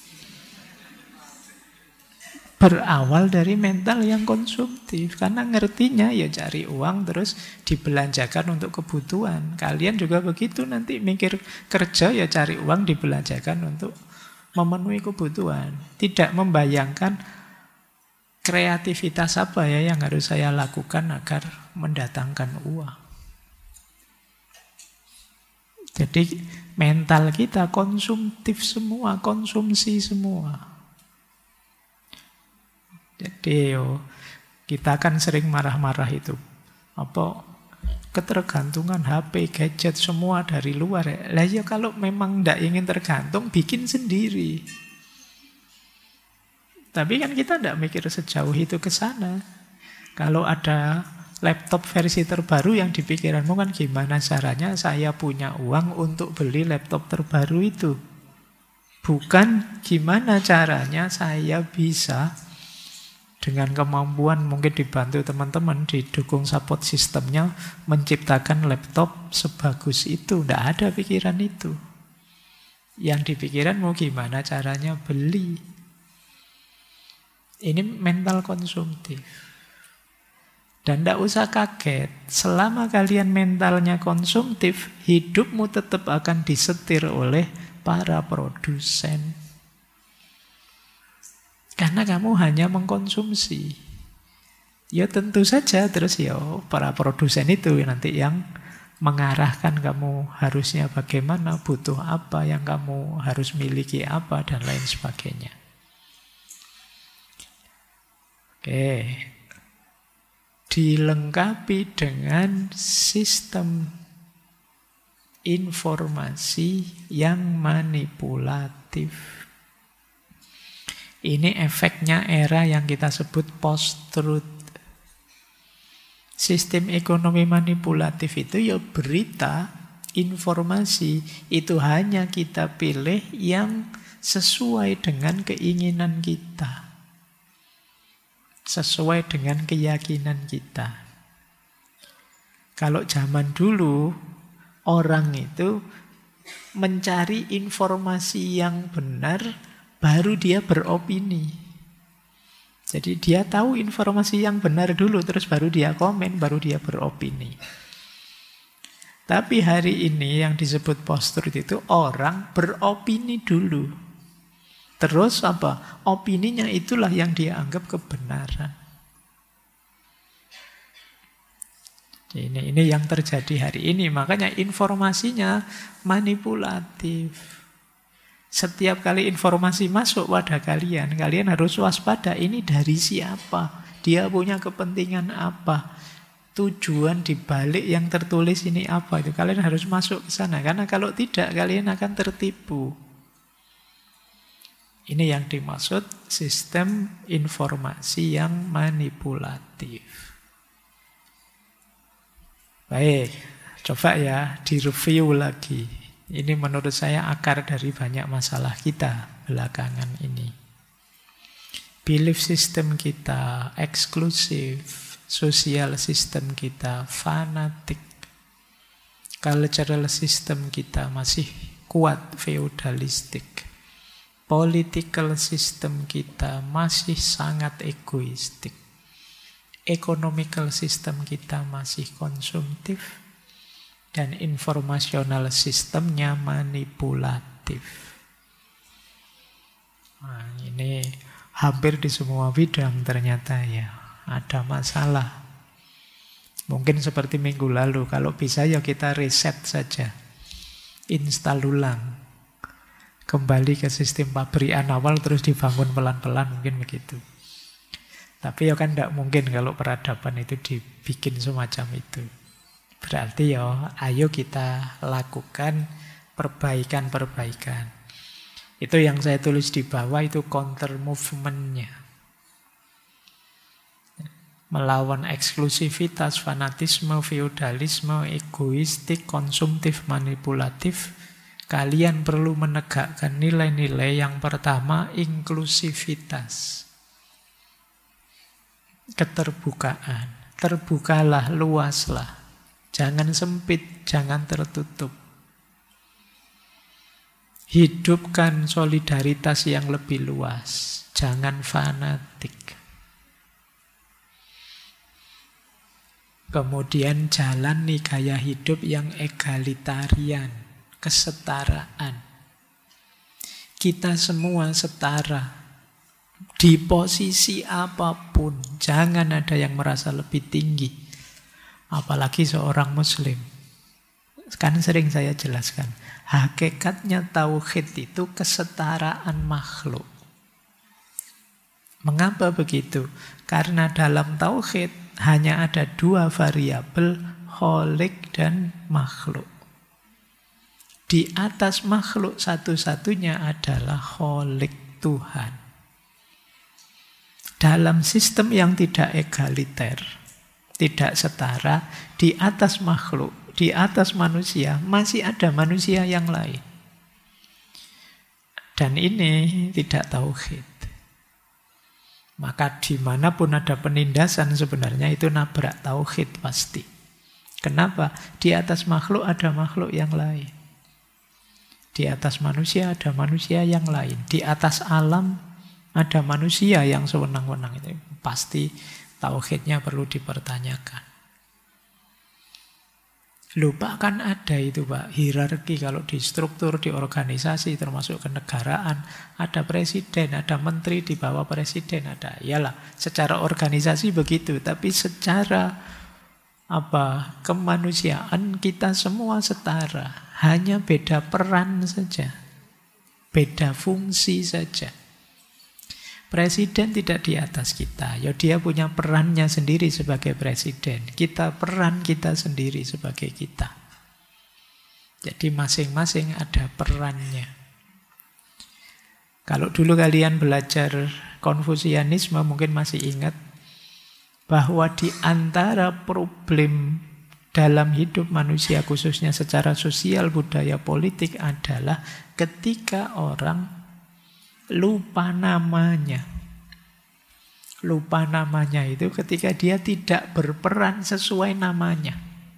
Berawal dari mental yang konsumtif. Karena ngertinya cari uang terus dibelanjakan untuk kebutuhan. Kalian juga begitu nanti mikir kerja cari uang dibelanjakan untuk memenuhi kebutuhan. Tidak membayangkan kreativitas apa yang harus saya lakukan agar mendatangkan uang. Jadi mental kita konsumtif semua, konsumsi semua. Jadi kita kan sering marah-marah itu. Ketergantungan HP, gadget semua dari luar. Lah kalau memang tidak ingin tergantung, bikin sendiri. Tapi kan kita tidak mikir sejauh itu ke sana. Kalau ada laptop versi terbaru yang di pikiranmu kan gimana caranya saya punya uang untuk beli laptop terbaru itu. Bukan gimana caranya saya bisa dengan kemampuan mungkin dibantu teman-teman, didukung support sistemnya, menciptakan laptop sebagus itu. Tidak ada pikiran itu. Yang dipikiranmu gimana caranya beli. Ini mental konsumtif. Dan tidak usah kaget, selama kalian mentalnya konsumtif, hidupmu tetap akan disetir oleh para produsen. Karena kamu hanya mengkonsumsi. Tentu saja terus para produsen itu nanti yang mengarahkan kamu harusnya bagaimana, butuh apa, yang kamu harus miliki apa, dan lain sebagainya. Oke. Dilengkapi dengan sistem informasi yang manipulatif. Ini efeknya era yang kita sebut post-truth. Sistem ekonomi manipulatif itu berita Informasi itu hanya kita pilih yang sesuai dengan keinginan kita, sesuai dengan keyakinan kita. Kalau zaman dulu, orang itu mencari informasi yang benar, baru dia beropini. Jadi dia tahu informasi yang benar dulu, terus baru dia komen, baru dia beropini. Tapi hari ini yang disebut post-truth itu orang beropini dulu. Terus apa? Opininya itulah yang dia anggap kebenaran. Ini yang terjadi hari ini. Makanya informasinya manipulatif. Setiap kali informasi masuk pada kalian, kalian harus waspada. Ini dari siapa? Dia punya kepentingan apa? Tujuan dibalik yang tertulis ini apa? Itu kalian harus masuk ke sana. Karena kalau tidak, kalian akan tertipu. Ini yang dimaksud sistem informasi yang manipulatif. Baik, coba ya direview lagi. Ini menurut saya akar dari banyak masalah kita belakangan ini. Belief system kita eksklusif, sosial system kita fanatik, cultural system kita masih kuat feudalistik, political system kita masih sangat egoistik, economical system kita masih konsumtif, dan informational sistemnya manipulatif. Nah, ini hampir di semua bidang ternyata ya ada masalah. Mungkin seperti minggu lalu, kalau bisa ya kita reset saja, install ulang, kembali ke sistem pabrikan awal terus dibangun pelan-pelan, mungkin begitu. Tapi ya kan tidak mungkin kalau peradaban itu dibikin semacam itu. Berarti ya ayo kita lakukan perbaikan-perbaikan. Itu yang saya tulis di bawah, itu counter movement-nya. Melawan eksklusivitas, fanatisme, feudalisme, egoistik, konsumtif, manipulatif, kalian perlu menegakkan nilai-nilai. Yang pertama, inklusivitas. Keterbukaan. Terbukalah, luaslah. Jangan sempit, jangan tertutup. Hidupkan solidaritas yang lebih luas. Jangan fanatik. Kemudian jalani gaya hidup yang egalitarian, kesetaraan. Kita semua setara. Di posisi apapun, jangan ada yang merasa lebih tinggi. Apalagi seorang muslim. Kan sering saya jelaskan, hakikatnya tauhid itu kesetaraan makhluk. Mengapa begitu? Karena dalam tauhid hanya ada dua variabel, kholik dan makhluk. Di atas makhluk satu-satunya adalah kholik, Tuhan. Dalam sistem yang tidak egaliter, tidak setara, di atas makhluk, di atas manusia, masih ada manusia yang lain. Dan ini tidak tauhid. Maka dimanapun ada penindasan sebenarnya itu nabrak tauhid pasti. Kenapa? Di atas makhluk ada makhluk yang lain. Di atas manusia ada manusia yang lain. Di atas alam ada manusia yang sewenang-wenang. Itu pasti tauhidnya perlu dipertanyakan. Lupa kan ada itu Pak, hierarki kalau di struktur, di organisasi, termasuk kenegaraan. Ada presiden, ada menteri di bawah presiden, ada. Iyalah, secara organisasi begitu. Tapi secara kemanusiaan kita semua setara. Hanya beda peran saja. Beda fungsi saja. Presiden tidak di atas kita. Ya dia punya perannya sendiri sebagai presiden. Kita peran kita sendiri sebagai kita. Jadi masing-masing ada perannya. Kalau dulu kalian belajar Konfusianisme mungkin masih ingat bahwa di antara problem dalam hidup manusia, khususnya secara sosial, budaya, politik, adalah ketika orang lupa namanya. Lupa namanya itu ketika dia tidak berperan sesuai namanya.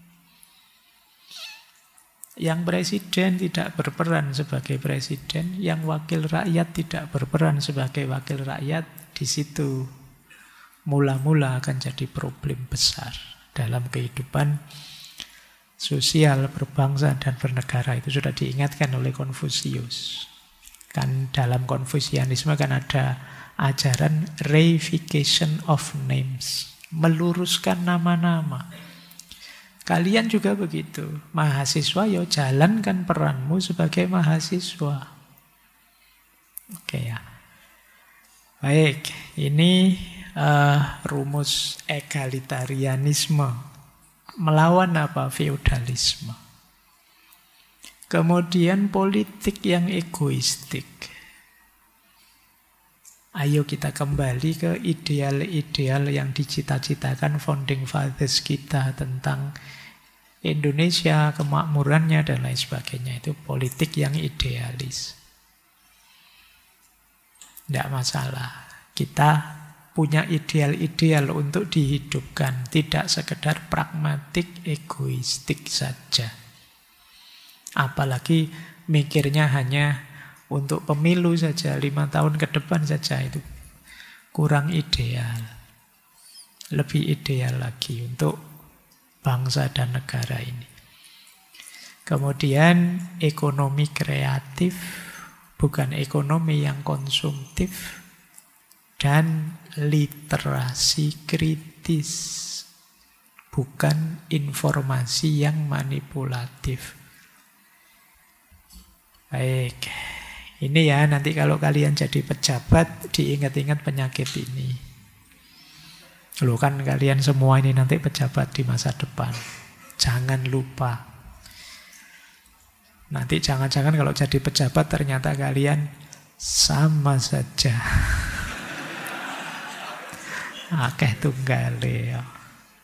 Yang presiden tidak berperan sebagai presiden, yang wakil rakyat tidak berperan sebagai wakil rakyat, di situ mula-mula akan jadi problem besar dalam kehidupan sosial, berbangsa, dan bernegara. Itu sudah diingatkan oleh Konfusius. Kan dalam Konfusianisme kan ada ajaran reification of names, meluruskan nama-nama. Kalian juga begitu. Mahasiswa, yo jalankan peranmu sebagai mahasiswa. Oke ya. Baik, ini rumus egalitarianisme. Melawan apa? Feudalisme. Kemudian politik yang egoistik. Ayo kita kembali ke ideal-ideal yang dicita-citakan founding fathers kita tentang Indonesia, kemakmurannya, dan lain sebagainya. Itu politik yang idealis. Tidak masalah. Kita punya ideal-ideal untuk dihidupkan. Tidak sekedar pragmatik, egoistik saja. Apalagi mikirnya hanya untuk pemilu saja, 5 tahun ke depan saja, itu kurang ideal. Lebih ideal lagi untuk bangsa dan negara ini. Kemudian ekonomi kreatif, bukan ekonomi yang konsumtif, dan literasi kritis, bukan informasi yang manipulatif. Baik. Ini ya, nanti kalau kalian jadi pejabat, diingat-ingat penyakit ini. Loh kan kalian semua ini nanti pejabat di masa depan. Jangan lupa. Nanti jangan-jangan kalau jadi pejabat ternyata kalian sama saja. Akeh tunggale ya.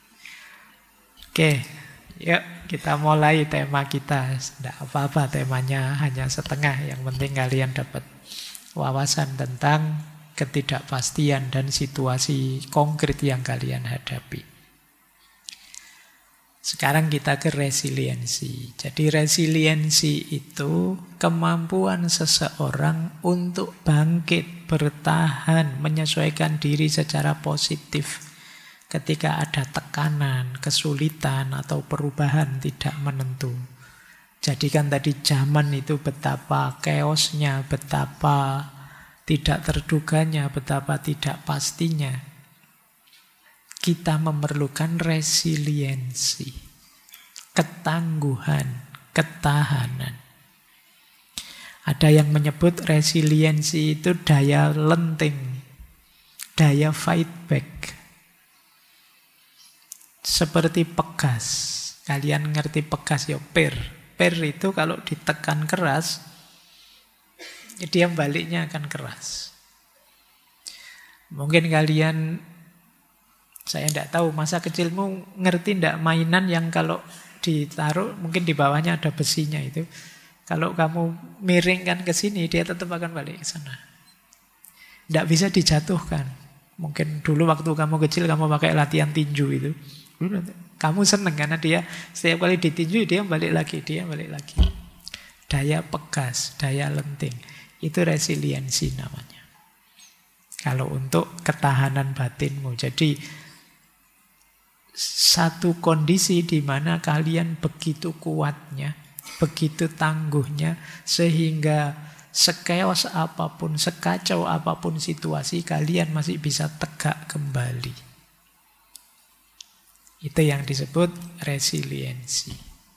Oke, yuk kita mulai tema kita. Tidak apa-apa temanya hanya setengah. Yang penting kalian dapat wawasan tentang ketidakpastian dan situasi konkret yang kalian hadapi. Sekarang kita ke resiliensi. Jadi resiliensi itu kemampuan seseorang untuk bangkit, bertahan, menyesuaikan diri secara positif ketika ada tekanan, kesulitan, atau perubahan tidak menentu. Jadi kan tadi zaman itu betapa chaosnya, betapa tidak terduganya, betapa tidak pastinya. Kita memerlukan resiliensi, ketangguhan, ketahanan. Ada yang menyebut resiliensi itu daya lenting, daya fight back. Seperti pegas. Kalian ngerti pegas ya, per. Per itu kalau ditekan keras, dia baliknya akan keras. Mungkin kalian, saya tidak tahu, masa kecilmu ngerti tidak mainan yang kalau ditaruh mungkin di bawahnya ada besinya itu. Kalau kamu miringkan ke sini, dia tetap akan balik ke sana. Tidak bisa dijatuhkan. Mungkin dulu waktu kamu kecil kamu pakai latihan tinju itu. Kamu seneng karena dia setiap kali ditinju dia balik lagi, dia balik lagi. Daya pegas, daya lenting. Itu resiliensi namanya. Kalau untuk ketahanan batinmu. Jadi satu kondisi di mana kalian begitu kuatnya, begitu tangguhnya, sehingga sekeos apapun, sekacau apapun situasi, kalian masih bisa tegak kembali. Itu yang disebut resiliensi.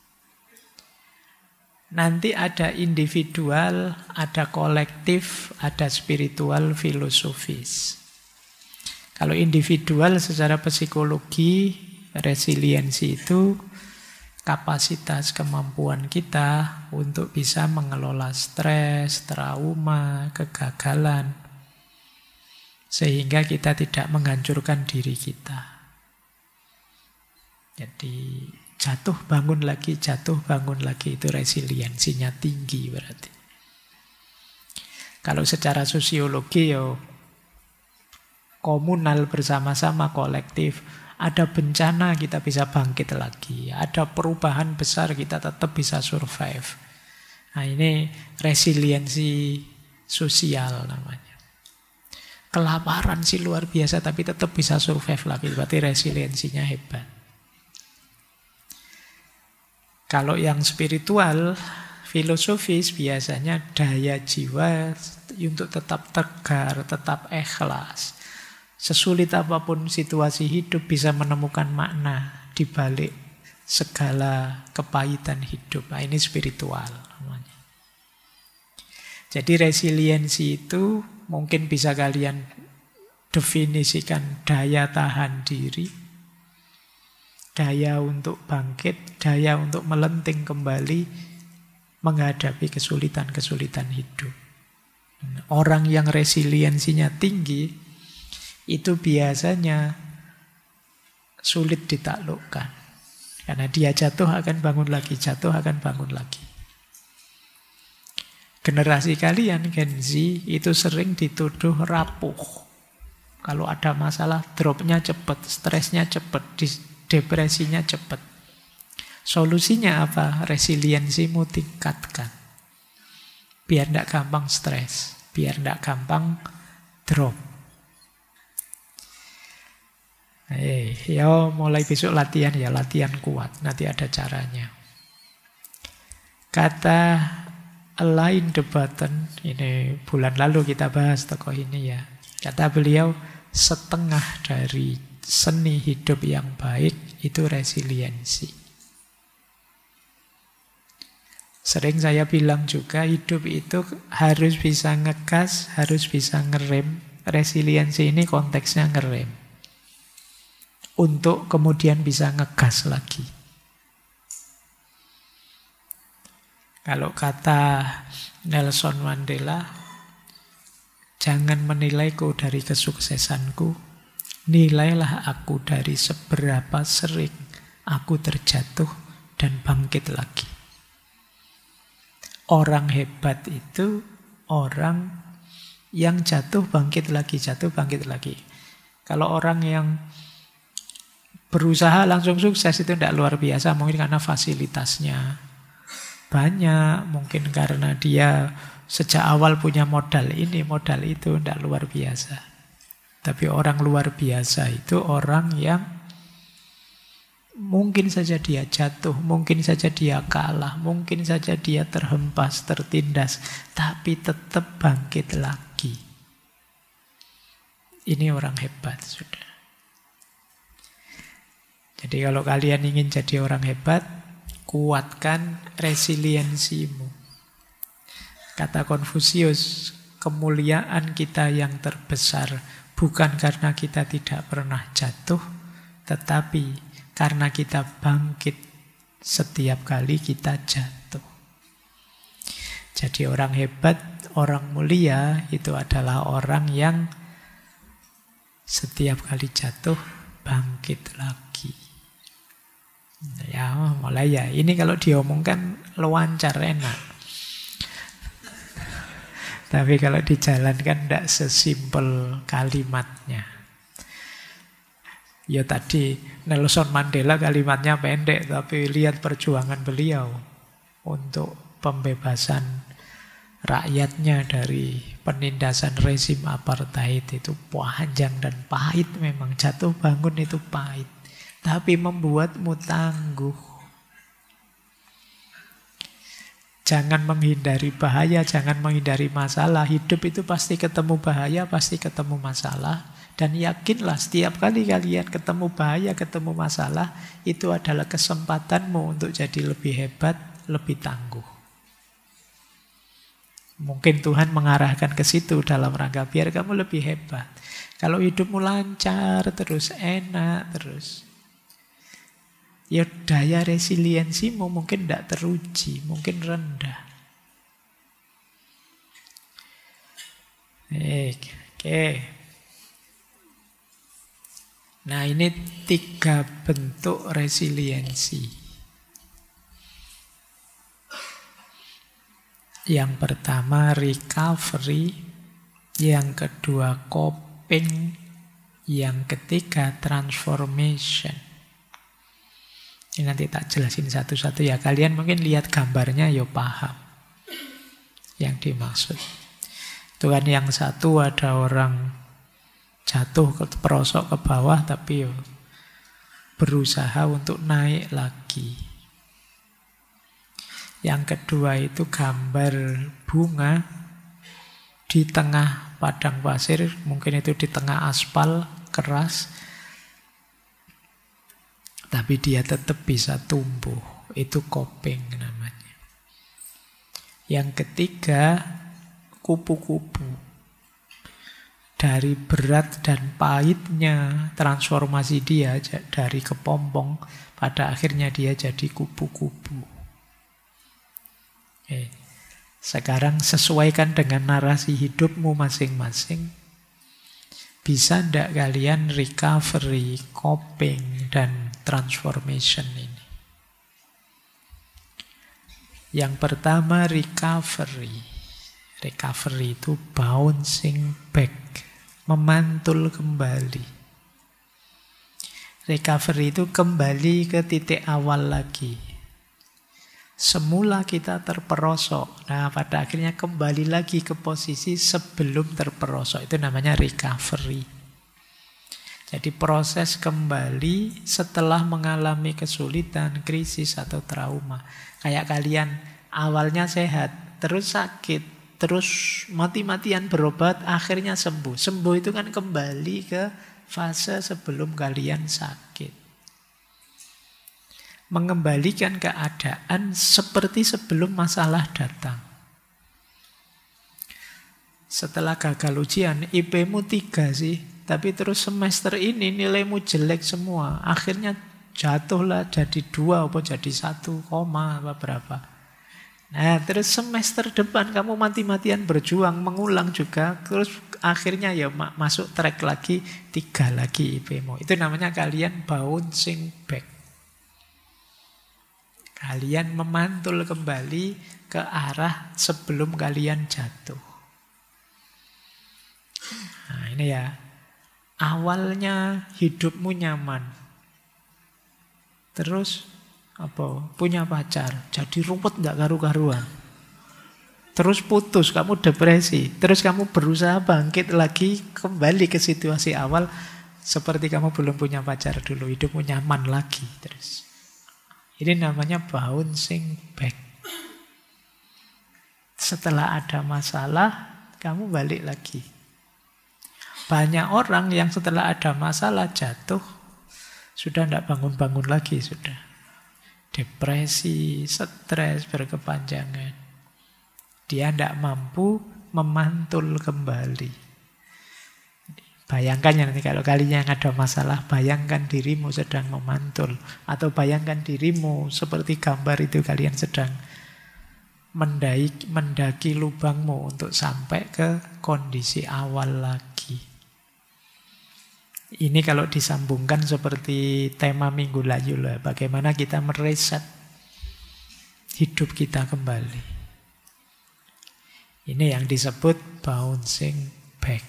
Nanti ada individual, ada kolektif, ada spiritual, filosofis. Kalau individual secara psikologi, resiliensi itu kapasitas kemampuan kita untuk bisa mengelola stres, trauma, kegagalan, sehingga kita tidak menghancurkan diri kita. Jadi jatuh bangun lagi. Itu resiliensinya tinggi berarti. Kalau secara sosiologi ya komunal, bersama-sama, kolektif. Ada bencana kita bisa bangkit lagi. Ada perubahan besar kita tetap bisa survive. Nah ini resiliensi sosial namanya. Kelaparan sih luar biasa tapi tetap bisa survive lagi. Berarti resiliensinya hebat. Kalau yang spiritual, filosofis biasanya daya jiwa untuk tetap tegar, tetap ikhlas. Sesulit apapun situasi hidup bisa menemukan makna di balik segala kepahitan hidup. Nah, ini spiritual namanya. Jadi resiliensi itu mungkin bisa kalian definisikan daya tahan diri, daya untuk bangkit, daya untuk melenting kembali menghadapi kesulitan-kesulitan hidup. Orang yang resiliensinya tinggi itu biasanya sulit ditaklukkan. Karena dia jatuh akan bangun lagi, jatuh akan bangun lagi. Generasi kalian, Gen Z, itu sering dituduh rapuh. Kalau ada masalah, dropnya cepat, stresnya cepat, depresinya cepat. Solusinya apa? Resiliensimu tingkatkan. Biar tidak gampang stres, biar tidak gampang drop. Ya mulai besok latihan ya, latihan kuat. Nanti ada caranya. Kata Alain de Botton, ini bulan lalu kita bahas tokoh ini ya. Kata beliau, setengah dari seni hidup yang baik itu resiliensi. Sering saya bilang juga, hidup itu harus bisa ngegas, harus bisa ngerem. Resiliensi ini konteksnya ngerem. Untuk kemudian bisa ngegas lagi. Kalau kata Nelson Mandela, jangan menilaiku dari kesuksesanku, nilailah aku dari seberapa sering aku terjatuh dan bangkit lagi. Orang hebat itu orang yang jatuh bangkit lagi, jatuh bangkit lagi. Kalau orang yang berusaha langsung sukses itu tidak luar biasa, mungkin karena fasilitasnya banyak, mungkin karena dia sejak awal punya modal ini, modal itu, tidak luar biasa. Tapi orang luar biasa itu orang yang mungkin saja dia jatuh, mungkin saja dia kalah, mungkin saja dia terhempas, tertindas, tapi tetap bangkit lagi. Ini orang hebat, sudah. Jadi kalau kalian ingin jadi orang hebat, kuatkan resiliensimu. Kata Konfusius, kemuliaan kita yang terbesar bukan karena kita tidak pernah jatuh, tetapi karena kita bangkit setiap kali kita jatuh. Jadi orang hebat, orang mulia itu adalah orang yang setiap kali jatuh bangkit lagi. Ya mulai ya, ini kalau diomongkan lancar enak. Tapi kalau dijalankan tidak sesimpel kalimatnya. Ya tadi Nelson Mandela kalimatnya pendek, tapi lihat perjuangan beliau untuk pembebasan rakyatnya dari penindasan rezim apartheid itu panjang dan pahit memang. Jatuh bangun itu pahit. Tapi membuatmu tangguh. Jangan menghindari bahaya, jangan menghindari masalah. Hidup itu pasti ketemu bahaya, pasti ketemu masalah. Dan yakinlah setiap kali kalian ketemu bahaya, ketemu masalah, itu adalah kesempatanmu untuk jadi lebih hebat, lebih tangguh. Mungkin Tuhan mengarahkan ke situ dalam rangka biar kamu lebih hebat. Kalau hidupmu lancar terus, enak terus, ya daya resiliensimu mungkin tidak teruji, mungkin rendah. Oke. Nah ini 3 bentuk resiliensi. Yang pertama recovery, yang kedua coping, yang ketiga transformation. Ini nanti tak jelasin satu-satu ya. Kalian mungkin lihat gambarnya ya paham yang dimaksud. Itu kan yang satu ada orang jatuh perosok ke bawah tapi ya berusaha untuk naik lagi. Yang kedua itu gambar bunga di tengah padang pasir, mungkin itu di tengah aspal keras, tapi dia tetap bisa tumbuh. Itu coping namanya. Yang ketiga, kupu-kupu. Dari berat dan pahitnya transformasi dia dari kepompong, pada akhirnya dia jadi kupu-kupu. Sekarang sesuaikan dengan narasi hidupmu masing-masing. Bisa ndak kalian recovery, coping, dan transformation ini? Yang pertama recovery. Recovery itu bouncing back, memantul kembali. Recovery itu kembali ke titik awal lagi. Semula kita terperosok. Nah, pada akhirnya kembali lagi ke posisi sebelum terperosok. Itu namanya recovery. Jadi proses kembali setelah mengalami kesulitan, krisis, atau trauma. Kayak kalian awalnya sehat, terus sakit, terus mati-matian berobat, akhirnya sembuh. Sembuh itu kan kembali ke fase sebelum kalian sakit. Mengembalikan keadaan seperti sebelum masalah datang. Setelah gagal ujian, IP-mu 3 sih, tapi terus semester ini nilaimu jelek semua. Akhirnya jatuhlah jadi 2 apa jadi 1, apa berapa. Nah, terus semester depan kamu mati-matian berjuang, mengulang juga, terus akhirnya ya masuk track lagi, 3 lagi IP-mu. Itu namanya kalian bouncing back. Kalian memantul kembali ke arah sebelum kalian jatuh. Nah, ini ya. Awalnya hidupmu nyaman. Terus punya pacar, jadi ruwet enggak karu-karuan. Terus putus, kamu depresi. Terus kamu berusaha bangkit lagi, kembali ke situasi awal seperti kamu belum punya pacar dulu, hidupmu nyaman lagi terus. Ini namanya bouncing back. Setelah ada masalah, kamu balik lagi. Banyak orang yang setelah ada masalah jatuh, sudah tidak bangun-bangun lagi, sudah. Depresi, stres berkepanjangan. Dia tidak mampu memantul kembali. Bayangkan ya nanti kalau kalian yang ada masalah, bayangkan dirimu sedang memantul. Atau bayangkan dirimu seperti gambar itu, kalian sedang mendaki lubangmu untuk sampai ke kondisi awal lagi. Ini kalau disambungkan seperti tema Minggu Layu lah, bagaimana kita mereset hidup kita kembali. Ini yang disebut bouncing back.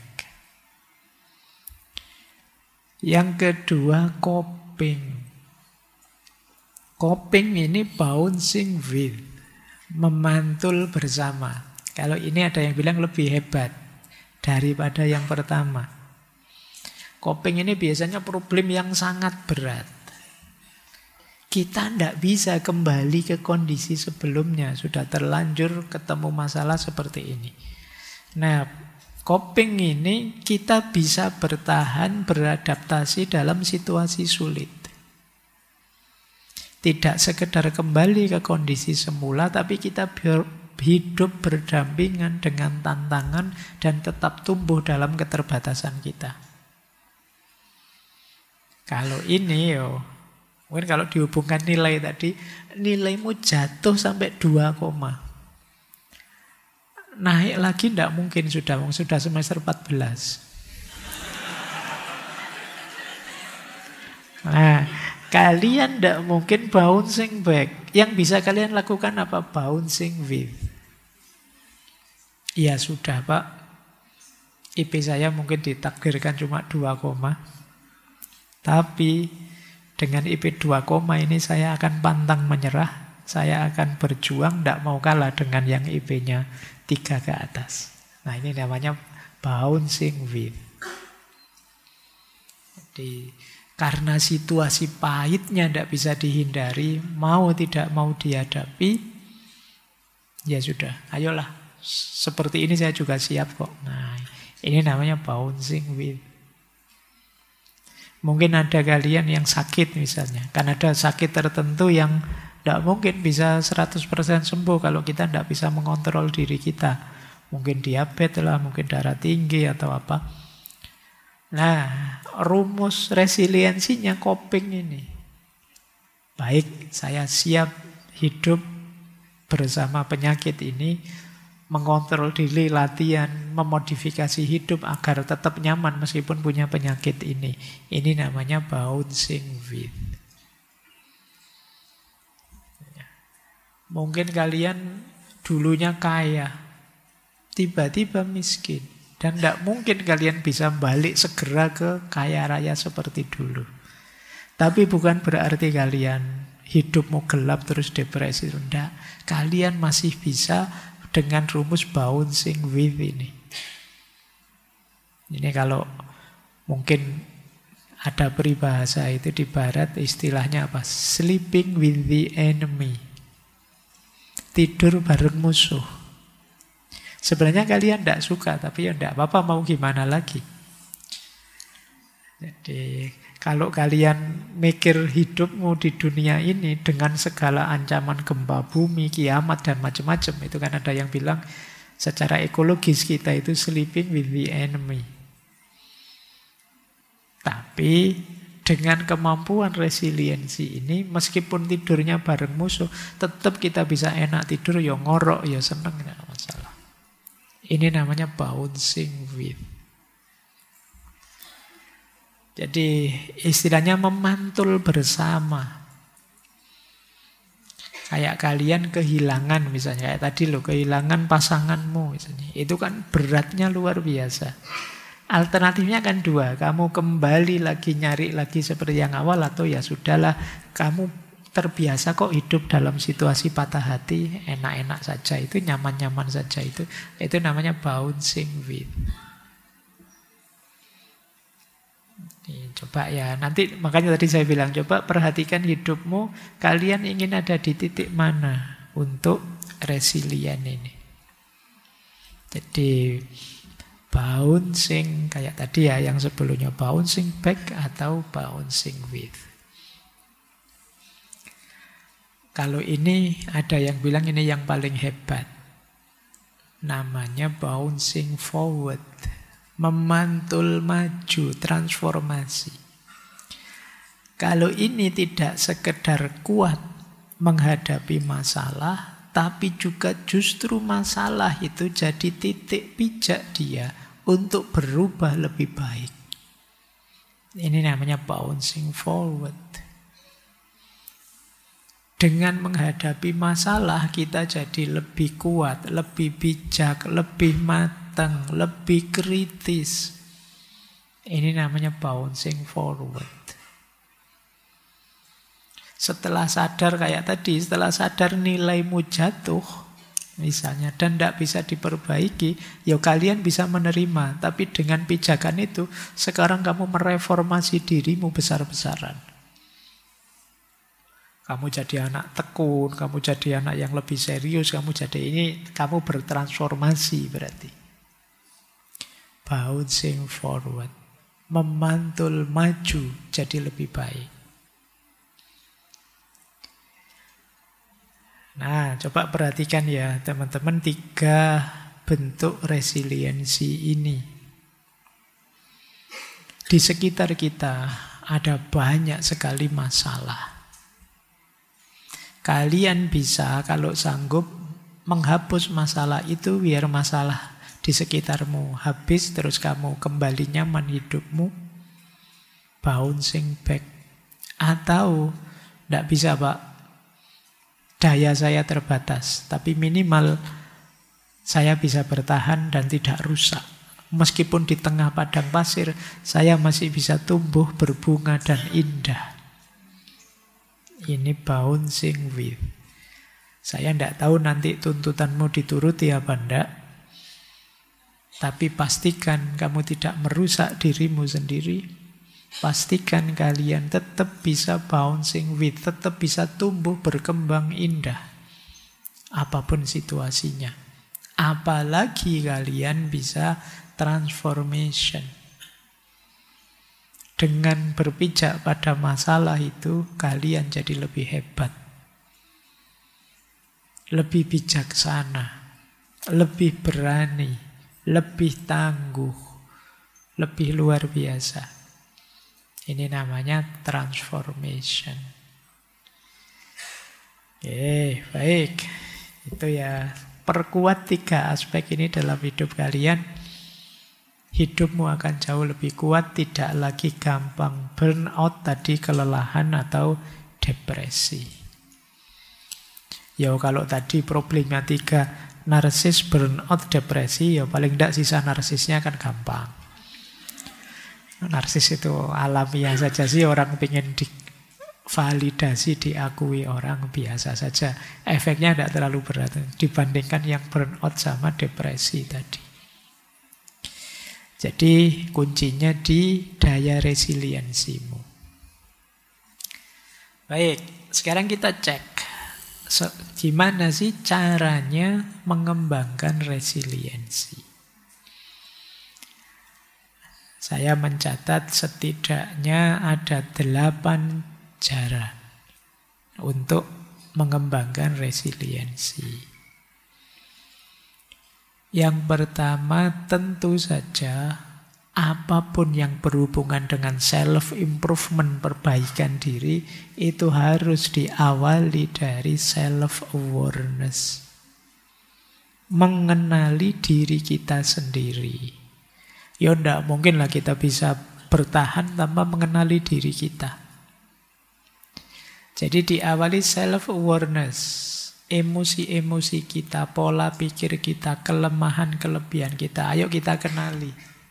Yang kedua coping. Coping ini bouncing with, memantul bersama. Kalau ini ada yang bilang lebih hebat daripada yang pertama. Coping ini biasanya problem yang sangat berat. Kita tidak bisa kembali ke kondisi sebelumnya. Sudah terlanjur ketemu masalah seperti ini. Nah, coping ini kita bisa bertahan, beradaptasi dalam situasi sulit. Tidak sekedar kembali ke kondisi semula, tapi kita hidup berdampingan dengan tantangan dan tetap tumbuh dalam keterbatasan kita. Kalau ini mungkin kalau dihubungkan nilai tadi, nilaimu jatuh sampai 2, naik lagi tidak mungkin, sudah semester 14. Nah, kalian tidak mungkin bouncing back. Yang bisa kalian lakukan apa? Bouncing with. Ya sudah Pak, IP saya mungkin ditakdirkan cuma 2 koma. Tapi dengan IP 2 koma ini saya akan pantang menyerah. Saya akan berjuang, tidak mau kalah dengan yang IP-nya 3 ke atas. Nah ini namanya bouncing with. Jadi karena situasi pahitnya tidak bisa dihindari, mau tidak mau dihadapi, ya sudah, ayolah. Seperti ini saya juga siap kok. Nah, ini namanya bouncing with. Mungkin ada kalian yang sakit misalnya. Kan ada sakit tertentu yang tidak mungkin bisa 100% sembuh kalau kita tidak bisa mengontrol diri kita. Mungkin diabetes lah, mungkin darah tinggi atau apa. Nah, rumus resiliensinya coping ini. Baik, saya siap hidup bersama penyakit ini, mengontrol diri, latihan, memodifikasi hidup agar tetap nyaman meskipun punya penyakit ini. Ini namanya bouncing with. Mungkin kalian dulunya kaya, tiba-tiba miskin. Dan tidak mungkin kalian bisa balik segera ke kaya raya seperti dulu. Tapi bukan berarti kalian hidupmu gelap terus depresi. Tidak. Kalian masih bisa dengan rumus bouncing with ini. Ini kalau mungkin ada peribahasa itu di barat, istilahnya apa? Sleeping with the enemy. Tidur bareng musuh. Sebenarnya kalian tidak suka, tapi ya tidak apa-apa, mau gimana lagi. Jadi kalau kalian mikir hidupmu di dunia ini dengan segala ancaman gempa bumi, kiamat, dan macam-macam, itu kan ada yang bilang secara ekologis kita itu sleeping with the enemy. Tapi dengan kemampuan resiliensi ini, meskipun tidurnya bareng musuh, tetap kita bisa enak tidur, ya ngorok, ya seneng, tidak masalah. Ini namanya bouncing with. Jadi istilahnya memantul bersama. Kayak kalian kehilangan misalnya, kayak tadi loh, kehilangan pasanganmu misalnya. Itu kan beratnya luar biasa. Alternatifnya kan 2, kamu kembali lagi nyari lagi seperti yang awal, atau ya sudahlah, kamu terbiasa kok hidup dalam situasi patah hati, enak-enak saja, itu nyaman-nyaman saja, itu namanya bouncing with. Coba ya, nanti makanya tadi saya bilang, coba perhatikan hidupmu, kalian ingin ada di titik mana untuk resilient ini. Jadi bouncing kayak tadi ya, yang sebelumnya bouncing back atau bouncing with. Kalau ini ada yang bilang ini yang paling hebat. Namanya bouncing forward. Memantul maju, transformasi. Kalau ini tidak sekedar kuat menghadapi masalah, tapi juga justru masalah itu jadi titik pijak dia untuk berubah lebih baik. Ini namanya bouncing forward. Dengan menghadapi masalah kita jadi lebih kuat, lebih bijak, lebih matang, lebih kritis. Ini namanya bouncing forward. Setelah sadar kayak tadi, setelah sadar nilaimu jatuh misalnya dan tidak bisa diperbaiki, ya kalian bisa menerima. Tapi dengan pijakan itu, sekarang kamu mereformasi dirimu besar-besaran. Kamu jadi anak tekun, kamu jadi anak yang lebih serius, kamu bertransformasi berarti. Bouncing forward. Memantul maju jadi lebih baik. Nah, coba perhatikan ya teman-teman 3 bentuk resiliensi ini. Di sekitar kita ada banyak sekali masalah. Kalian bisa kalau sanggup menghapus masalah itu biar masalah di sekitarmu habis, terus kamu kembali nyaman hidupmu. Bouncing back. Atau tidak bisa Pak, daya saya terbatas, tapi minimal Saya bisa bertahan dan tidak rusak. Meskipun di tengah padang pasir, saya masih bisa tumbuh, berbunga, dan indah. Ini bouncing with. Saya tidak tahu nanti tuntutanmu dituruti apa enggak. Tapi pastikan kamu tidak merusak dirimu sendiri. Pastikan kalian tetap bisa bouncing with, tetap bisa tumbuh, berkembang, indah. Apapun situasinya. Apalagi kalian bisa transformation. Dengan berpijak pada masalah itu, kalian jadi lebih hebat. Lebih bijaksana. Lebih berani. Lebih tangguh. Lebih luar biasa. Ini namanya transformation. Oke, baik. Itu ya, perkuat 3 aspek ini dalam hidup kalian. Hidupmu akan jauh lebih kuat, tidak lagi gampang burnout tadi, kelelahan atau depresi. Ya kalau tadi problematika narsis, burnout, depresi, ya paling tidak sisa narsisnya kan gampang. Narsis itu alamiah saja sih, orang pengen divalidasi, diakui orang biasa saja. Efeknya tidak terlalu berat dibandingkan yang burnout sama depresi tadi. Jadi kuncinya di daya resiliensimu. Baik, sekarang kita cek gimana sih caranya mengembangkan resiliensi. Saya mencatat setidaknya ada 8 cara untuk mengembangkan resiliensi. Yang pertama, tentu saja apapun yang berhubungan dengan self-improvement, perbaikan diri, itu harus diawali dari self-awareness. Mengenali diri kita sendiri. Ya enggak mungkin lah kita bisa bertahan tanpa mengenali diri kita. Jadi diawali self-awareness. Emosi-emosi kita, pola pikir kita, kelemahan-kelebihan kita. Ayo kita kenali.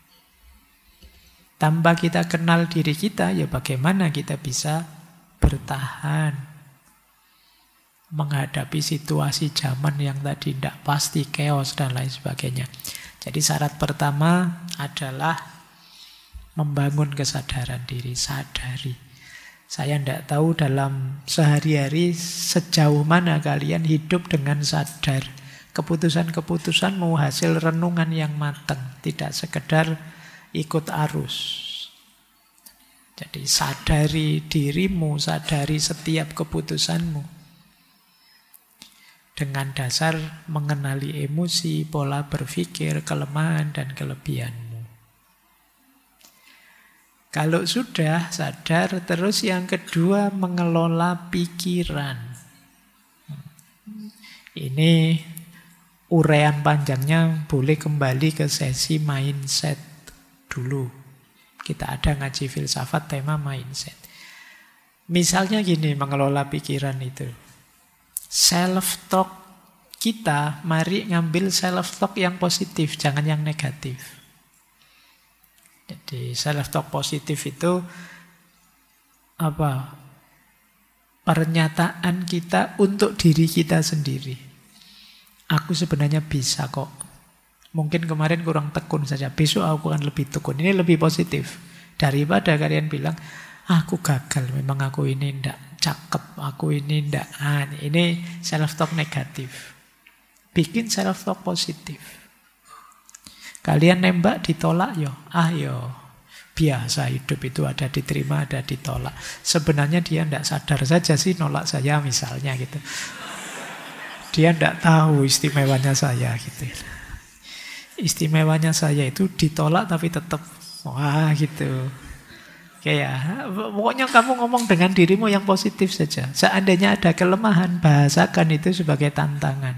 Tanpa kita kenal diri kita, ya bagaimana kita bisa bertahan menghadapi situasi zaman yang tadi tidak pasti, chaos dan lain sebagainya. Jadi syarat pertama adalah membangun kesadaran diri, sadari. Saya tidak tahu dalam sehari-hari sejauh mana kalian hidup dengan sadar. Keputusan-keputusanmu hasil renungan yang matang, tidak sekedar ikut arus. Jadi sadari dirimu, sadari setiap keputusanmu. Dengan dasar mengenali emosi, pola berpikir, kelemahan dan kelebihanmu. Kalau sudah sadar, terus yang kedua mengelola pikiran. Ini uraian panjangnya boleh kembali ke sesi mindset dulu. Kita ada ngaji filsafat tema mindset. Misalnya gini, mengelola pikiran itu. Self-talk kita, mari ngambil self-talk yang positif, jangan yang negatif. Jadi self-talk positif itu apa? Pernyataan kita untuk diri kita sendiri. Aku sebenarnya bisa kok. Mungkin kemarin kurang tekun saja, besok aku akan lebih tekun. Ini lebih positif daripada kalian bilang, aku gagal, memang aku ini ndak cakep, aku ini ndak. Ini self-talk negatif. Bikin self-talk positif. Kalian nembak ditolak yo, biasa hidup itu ada diterima, ada ditolak. Sebenarnya dia ndak sadar saja sih nolak saya misalnya gitu. Dia ndak tahu istimewanya saya gitu. Istimewanya saya itu ditolak tapi tetap gitu. Kayak pokoknya kamu ngomong dengan dirimu yang positif saja. Seandainya ada kelemahan, bahasakan itu sebagai tantangan.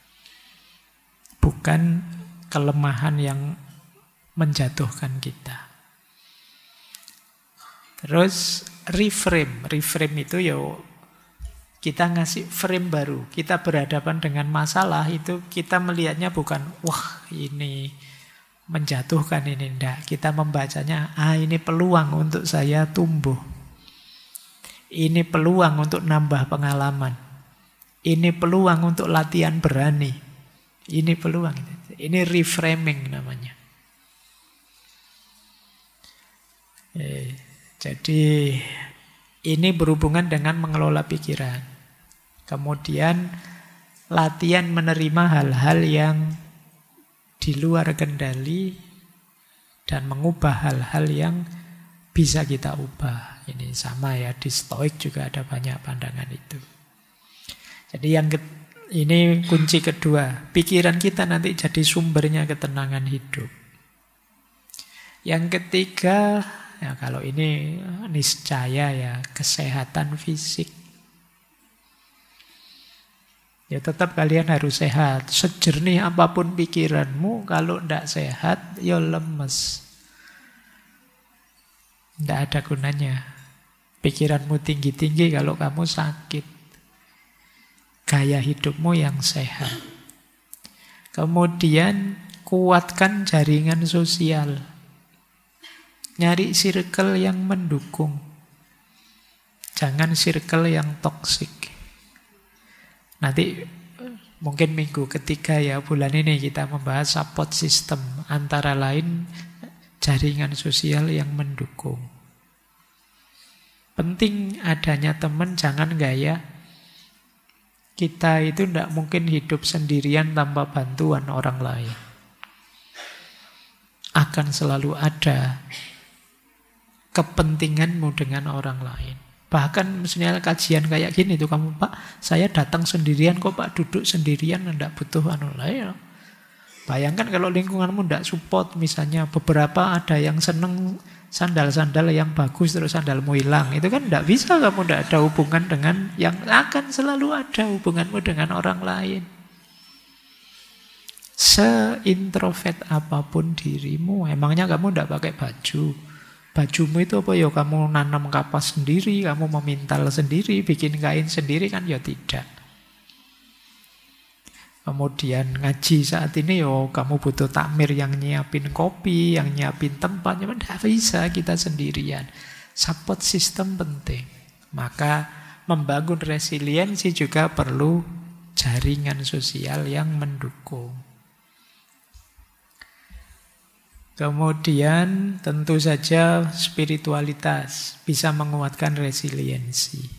Bukan kelemahan yang menjatuhkan kita. Terus reframe. Reframe itu ya Kita ngasih frame baru. Kita berhadapan dengan masalah itu kita melihatnya bukan, wah ini menjatuhkan ini. Enggak. Kita membacanya, ini peluang untuk saya tumbuh. Ini peluang untuk nambah pengalaman. Ini peluang untuk latihan berani. Ini peluang. Ini reframing namanya. Jadi ini berhubungan dengan mengelola pikiran. Kemudian latihan menerima hal-hal yang di luar kendali dan mengubah hal-hal yang bisa kita ubah. Ini sama ya, di Stoik juga ada banyak pandangan itu. Jadi ini kunci kedua. Pikiran kita nanti jadi sumbernya ketenangan hidup. Yang ketiga, ya kalau ini niscaya ya, kesehatan fisik. Ya tetap kalian harus sehat. Sejernih apapun pikiranmu, kalau tidak sehat, ya lemes. Tidak ada gunanya. Pikiranmu tinggi-tinggi kalau kamu sakit. Gaya hidupmu yang sehat. Kemudian kuatkan jaringan sosial. Nyari circle yang mendukung. Jangan circle yang toksik. Nanti mungkin minggu ketiga ya, bulan ini kita membahas support system. Antara lain jaringan sosial yang mendukung. Penting adanya teman, jangan gaya kita itu tidak mungkin hidup sendirian tanpa bantuan orang lain. Akan selalu ada kepentinganmu dengan orang lain. Bahkan misalnya kajian kayak gini tuh, kamu Pak, saya datang sendirian kok Pak, duduk sendirian, tidak butuh lain. Bayangkan kalau lingkunganmu tidak support, misalnya beberapa ada yang seneng sandal-sandal yang bagus terus sandalmu hilang, itu kan tidak bisa, kamu tidak ada hubungan dengan yang akan selalu ada hubunganmu dengan orang lain. Seintrovert apapun dirimu, emangnya kamu tidak pakai baju? Bajumu itu apa ya? Kamu nanam kapas sendiri, kamu memintal sendiri, bikin kain sendiri kan? Ya tidak. Kemudian ngaji saat ini kamu butuh takmir yang nyiapin kopi, yang nyiapin tempat. Tidak bisa kita sendirian. Support system penting. Maka membangun resiliensi juga perlu jaringan sosial yang mendukung. Kemudian tentu saja spiritualitas bisa menguatkan resiliensi.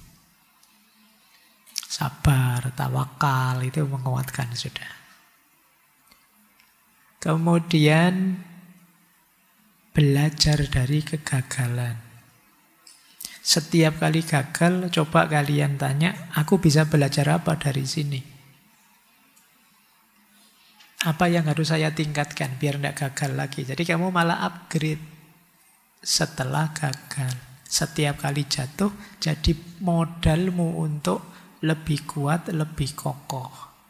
Sabar, tawakal itu menguatkan sudah. Kemudian belajar dari kegagalan. Setiap kali gagal, coba kalian tanya, aku bisa belajar apa dari sini? Apa yang harus saya tingkatkan biar tidak gagal lagi? Jadi kamu malah upgrade setelah gagal. Setiap kali jatuh, jadi modalmu untuk lebih kuat, lebih kokoh.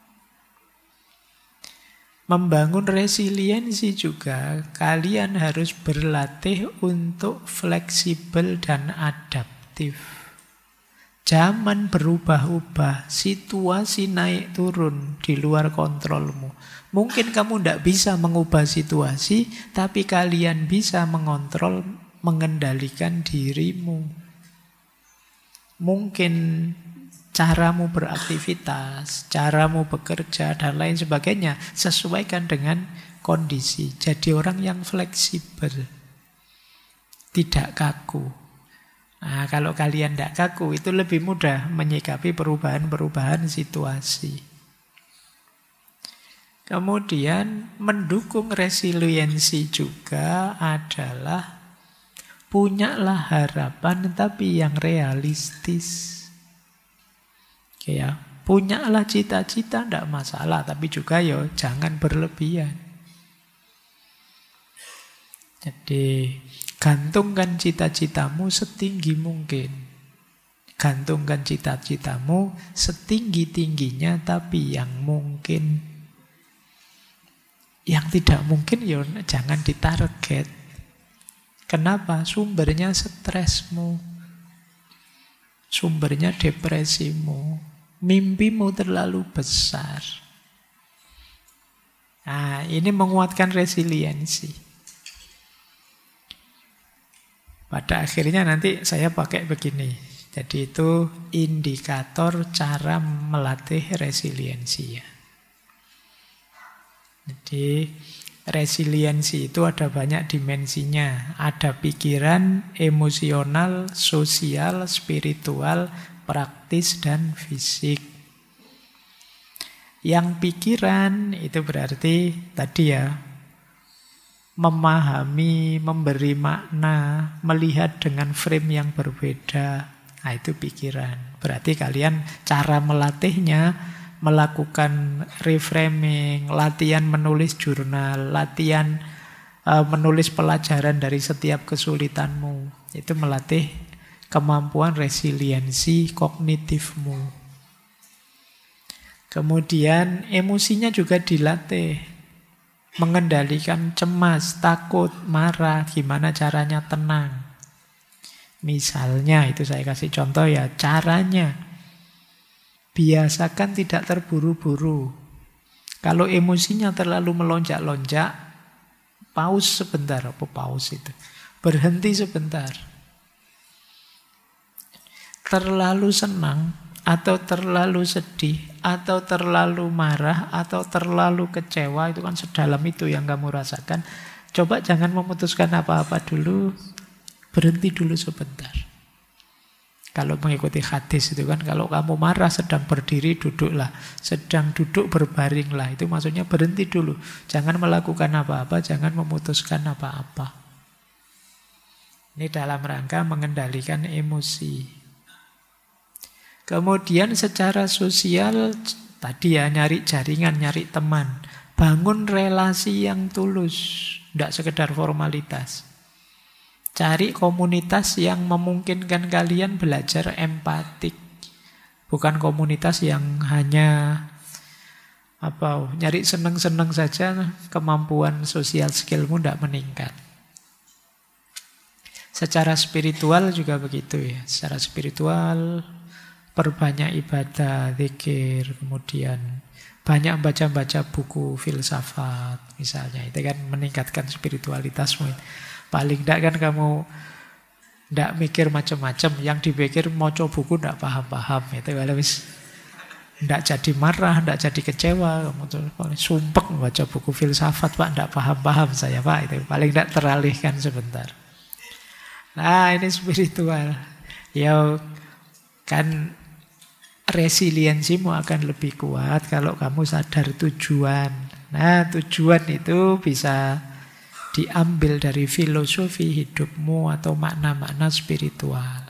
Membangun resiliensi juga, kalian harus berlatih untuk fleksibel dan adaptif. Zaman berubah-ubah, situasi naik turun di luar kontrolmu. Mungkin kamu tidak bisa mengubah situasi, tapi kalian bisa mengontrol, mengendalikan dirimu. Mungkin caramu beraktivitas, caramu bekerja, dan lain sebagainya sesuaikan dengan kondisi. Jadi orang yang fleksibel, tidak kaku. Nah, kalau kalian tidak kaku, itu lebih mudah menyikapi perubahan-perubahan situasi. Kemudian mendukung resiliensi juga adalah punyalah harapan tapi yang realistis. Ya, punyalah cita-cita tidak masalah, tapi juga jangan berlebihan. Jadi gantungkan cita-citamu setinggi mungkin. Gantungkan cita-citamu setinggi-tingginya, tapi yang mungkin. Yang tidak mungkin jangan ditarget. Kenapa? Sumbernya stresmu. Sumbernya depresimu. Mimpimu terlalu besar. Nah, ini menguatkan resiliensi. Pada akhirnya nanti saya pakai begini. Jadi itu indikator cara melatih resiliensi ya. Jadi resiliensi itu ada banyak dimensinya. Ada pikiran, emosional, sosial, spiritual, praktis, dan fisik. Yang pikiran itu berarti tadi ya, memahami, memberi makna, melihat dengan frame yang berbeda. Nah itu pikiran. Berarti kalian cara melatihnya melakukan reframing, latihan menulis jurnal, latihan menulis pelajaran dari setiap kesulitanmu. Itu melatih kemampuan resiliensi kognitifmu. Kemudian emosinya juga dilatih. Mengendalikan cemas, takut, marah, gimana caranya tenang. Misalnya, itu saya kasih contoh ya, caranya. Biasakan tidak terburu-buru. Kalau emosinya terlalu melonjak-lonjak, pause sebentar. Apa pause itu? Berhenti sebentar. Terlalu senang, atau terlalu sedih, atau terlalu marah, atau terlalu kecewa, itu kan sedalam itu yang kamu rasakan. Coba jangan memutuskan apa-apa dulu, berhenti dulu sebentar. Kalau mengikuti hadis itu kan, kalau kamu marah sedang berdiri duduklah, sedang duduk berbaringlah. Itu maksudnya berhenti dulu. Jangan melakukan apa-apa, jangan memutuskan apa-apa. Ini dalam rangka mengendalikan emosi. Kemudian secara sosial, tadi ya nyari jaringan, nyari teman. Bangun relasi yang tulus, tidak sekedar formalitas. Cari komunitas yang memungkinkan kalian belajar empatik. Bukan komunitas yang hanya nyari seneng-seneng saja, kemampuan sosial skillmu tidak meningkat. Secara spiritual juga begitu ya. Secara spiritual, perbanyak ibadah, zikir, kemudian banyak baca-baca buku filsafat misalnya. Itu kan meningkatkan spiritualitasmu. Paling tidak kan kamu tidak mikir macam-macam. Yang dipikir maca buku tidak paham-paham. Itu kalau tidak jadi marah, tidak jadi kecewa. Kamu sumpek baca buku filsafat, Pak, tidak paham-paham saya, Pak. Itu paling tidak teralihkan sebentar. Nah, ini spiritual. Ya kan resiliensimu akan lebih kuat kalau kamu sadar tujuan. Nah, tujuan itu bisa diambil dari filosofi hidupmu atau makna-makna spiritual.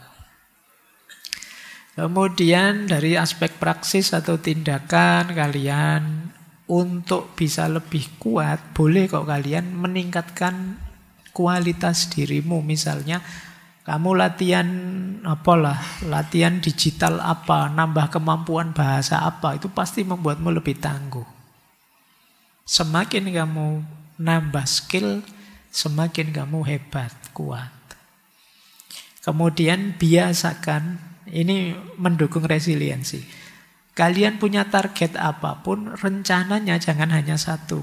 Kemudian dari aspek praksis atau tindakan kalian untuk bisa lebih kuat, boleh kok kalian meningkatkan kualitas dirimu. Misalnya kamu latihan digital apa, nambah kemampuan bahasa apa, itu pasti membuatmu lebih tangguh. Semakin kamu nambah skill, semakin kamu hebat, kuat. Kemudian biasakan, ini mendukung resiliensi. Kalian punya target apapun, rencananya jangan hanya satu.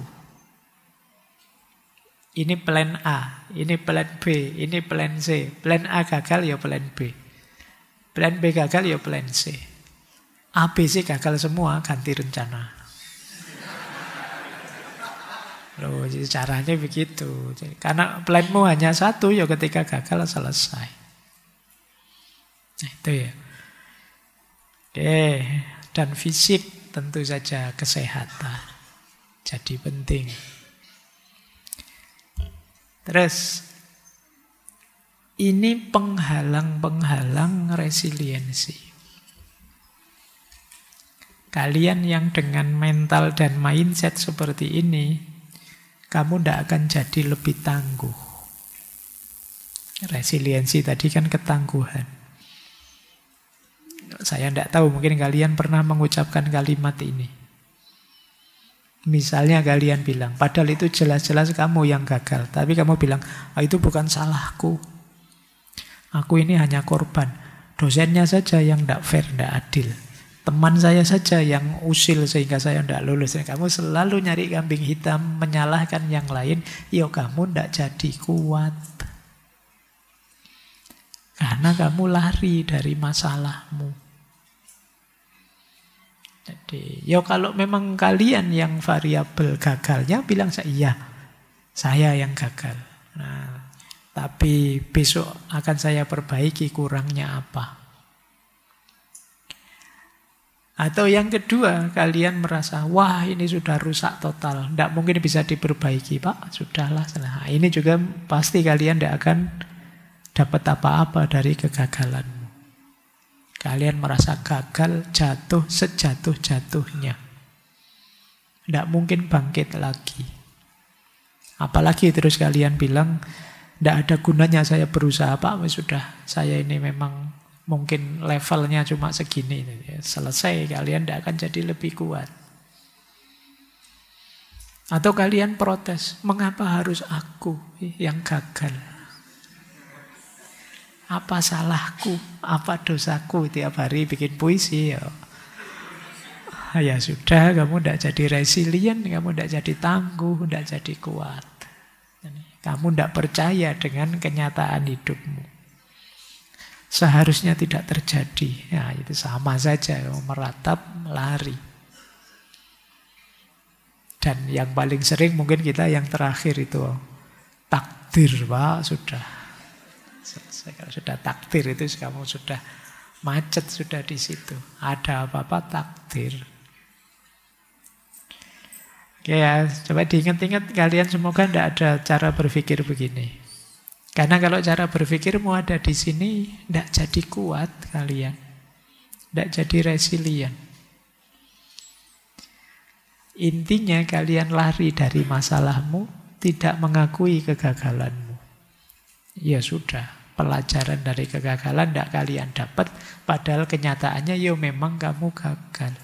Ini plan A, ini plan B, ini plan C. Plan A gagal ya plan B. Plan B gagal ya plan C. A, B, C gagal semua, ganti rencana. Loh, caranya begitu. Karena planmu hanya satu, ya ketika gagal selesai. Nah, itu ya. Oke, dan fisik tentu saja kesehatan. Jadi penting. Terus, ini penghalang-penghalang resiliensi. Kalian yang dengan mental dan mindset seperti ini, kamu tidak akan jadi lebih tangguh. Resiliensi tadi kan ketangguhan. Saya tidak tahu, mungkin kalian pernah mengucapkan kalimat ini. Misalnya kalian bilang, padahal itu jelas-jelas kamu yang gagal. Tapi kamu bilang, itu bukan salahku. Aku ini hanya korban. Dosennya saja yang tidak fair, tidak adil. Teman saya saja yang usil sehingga saya tidak lulus. Kamu selalu nyari kambing hitam, menyalahkan yang lain. Ya kamu tidak jadi kuat. Karena kamu lari dari masalahmu. Jadi, ya kalau memang kalian yang variabel gagalnya, bilang iya, saya yang gagal. Nah, tapi besok akan saya perbaiki kurangnya apa. Atau yang kedua, kalian merasa, wah ini sudah rusak total, tidak mungkin bisa diperbaiki, Pak. Sudahlah. Nah, ini juga pasti kalian tidak akan dapat apa-apa dari kegagalanmu. Kalian merasa gagal, jatuh sejatuh-jatuhnya. Tidak mungkin bangkit lagi. Apalagi terus kalian bilang, tidak ada gunanya saya berusaha, Pak. Sudah, saya ini memang mungkin levelnya cuma segini. Selesai, kalian tidak akan jadi lebih kuat. Atau kalian protes, mengapa harus aku yang gagal? Apa salahku? Apa dosaku? Tiap hari bikin puisi ya. Ya sudah, kamu tidak jadi resilient, kamu tidak jadi tangguh, tidak jadi kuat. Kamu tidak percaya dengan kenyataan hidupmu. Seharusnya tidak terjadi. Ya, itu sama saja, kamu meratap, lari. Dan yang paling sering mungkin kita yang terakhir itu takdir, Pak, sudah. Kalau sudah takdir itu kamu sudah macet sudah di situ. Ada apa-apa takdir. Oke ya, coba diingat-ingat kalian semoga tidak ada cara berpikir begini. Karena kalau cara berpikirmu ada di sini, tidak jadi kuat kalian. Tidak jadi resilient. Intinya kalian lari dari masalahmu, tidak mengakui kegagalanmu. Ya sudah. Pelajaran dari kegagalan tidak kalian dapat, padahal kenyataannya ya memang kamu gagal.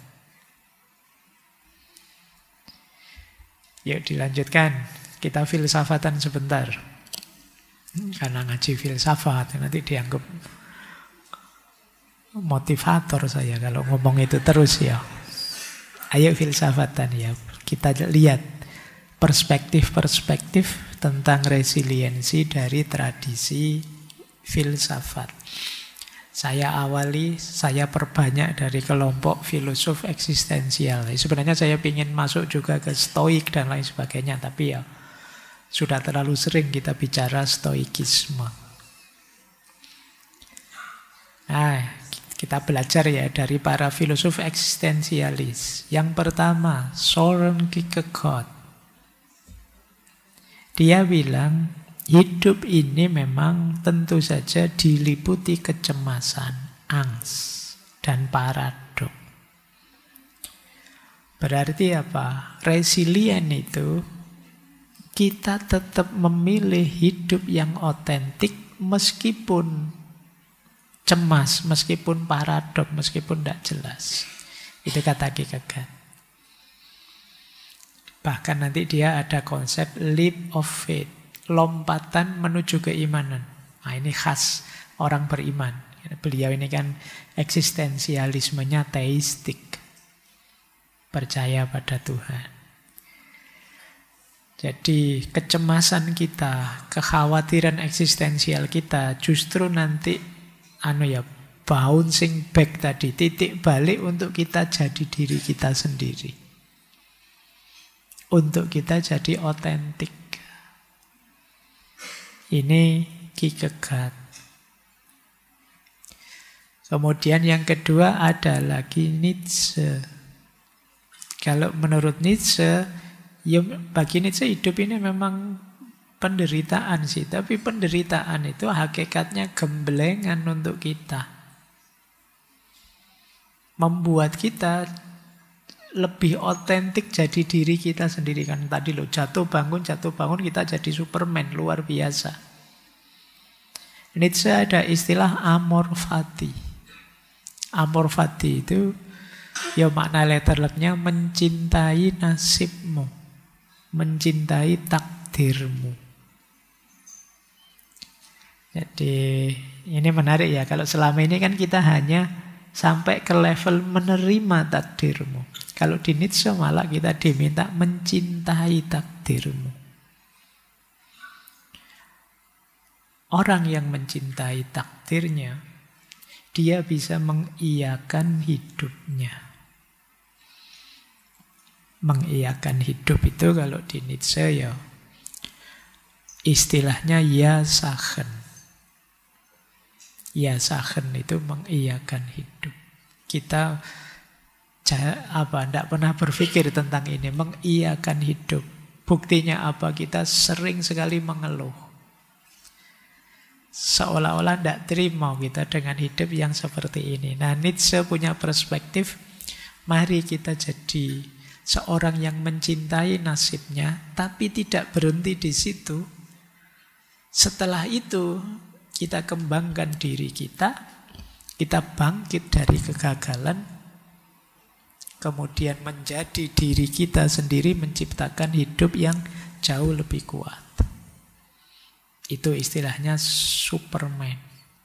Yuk dilanjutkan, kita filsafatan sebentar. Karena ngaji filsafat nanti dianggap motivator saya kalau ngomong itu terus ya. Ayo filsafatan ya, kita lihat perspektif-perspektif tentang resiliensi dari tradisi filsafat. Saya perbanyak dari kelompok filosof eksistensial. Sebenarnya saya ingin masuk juga ke stoik dan lain sebagainya, tapi ya sudah terlalu sering kita bicara stoikisme. Nah, kita belajar ya dari para filosof eksistensialis. Yang pertama, Søren Kierkegaard. Dia bilang, hidup ini memang tentu saja diliputi kecemasan, angst, dan paradok. Berarti apa? Resilient itu kita tetap memilih hidup yang otentik meskipun cemas, meskipun paradok, meskipun tidak jelas. Itu kata Kierkegaard. Bahkan nanti dia ada konsep leap of faith, lompatan menuju keimanan. Nah, ini khas orang beriman. Beliau ini kan eksistensialismenya teistik, percaya pada Tuhan. Jadi kecemasan kita, kekhawatiran eksistensial kita justru nanti bouncing back tadi, titik balik untuk kita jadi diri kita sendiri. Untuk kita jadi otentik. Ini Kierkegaard. Kemudian yang kedua ada lagi Nietzsche. Kalau menurut Nietzsche, ya bagi Nietzsche hidup ini memang penderitaan sih. Tapi penderitaan itu hakikatnya gemblengan untuk kita. Membuat kita lebih otentik jadi diri kita sendiri. Kan tadi jatuh bangun kita jadi Superman, luar biasa. Nietzsche ada istilah amor fati. Amor fati itu ya makna letterleknya mencintai nasibmu, mencintai takdirmu. Jadi ini menarik ya, kalau selama ini kan kita hanya sampai ke level menerima takdirmu. Kalau di Nietzsche malah kita diminta mencintai takdirmu. Orang yang mencintai takdirnya, dia bisa mengiyakan hidupnya. Mengiyakan hidup itu kalau di Nietzsche ya istilahnya ya sachen. Ya sachen itu mengiyakan hidup. Kita tidak pernah berpikir tentang ini, mengiyakan hidup. Buktinya apa? Kita sering sekali mengeluh. Seolah-olah tidak terima kita dengan hidup yang seperti ini. Nah, Nietzsche punya perspektif, mari kita jadi seorang yang mencintai nasibnya, tapi tidak berhenti di situ. Setelah itu, kita kembangkan diri kita bangkit dari kegagalan, kemudian menjadi diri kita sendiri, menciptakan hidup yang jauh lebih kuat. Itu istilahnya Superman.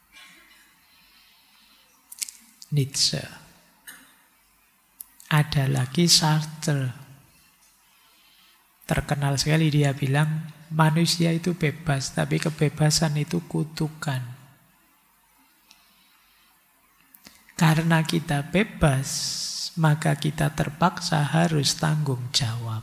Nietzsche. Ada lagi Sartre. Terkenal sekali dia bilang, manusia itu bebas, tapi kebebasan itu kutukan. Karena kita bebas, maka kita terpaksa harus tanggung jawab.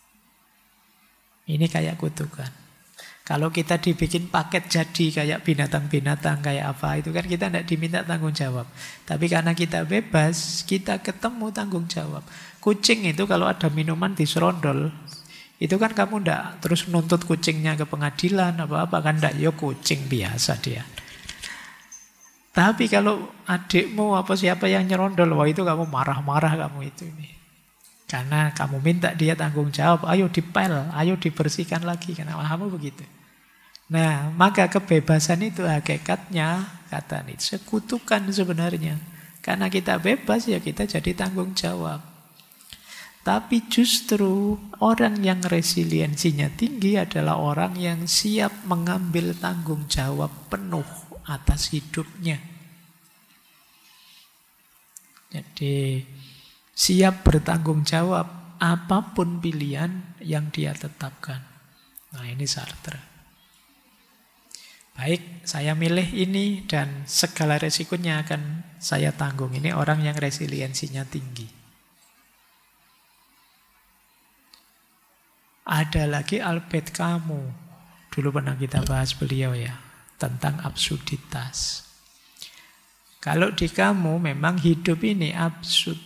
Ini kayak kutukan. Kalau kita dibikin paket jadi kayak binatang-binatang, kayak apa, itu kan kita tidak diminta tanggung jawab. Tapi karena kita bebas, kita ketemu tanggung jawab. Kucing itu kalau ada minuman diserondol, itu kan kamu tidak terus nuntut kucingnya ke pengadilan, apa-apa kan, tidak, ya kucing biasa dia. Tapi kalau adikmu apa siapa yang nyerondol, wah itu kamu marah-marah kamu itu ini. Karena kamu minta dia tanggung jawab, ayo dipel, ayo dibersihkan lagi, karena kamu begitu. Nah, maka kebebasan itu hakikatnya, kata Nietzsche, kutukan sebenarnya. Karena kita bebas, ya kita jadi tanggung jawab. Tapi justru orang yang resiliensinya tinggi adalah orang yang siap mengambil tanggung jawab penuh atas hidupnya. Jadi siap bertanggung jawab apapun pilihan yang dia tetapkan. Nah, ini Sartre. Baik, saya milih ini dan segala resikonya akan saya tanggung. Ini orang yang resiliensinya tinggi. Ada lagi Albert Camus. Dulu pernah kita bahas beliau ya, tentang absurditas. Kalau di Camus memang hidup ini absurd.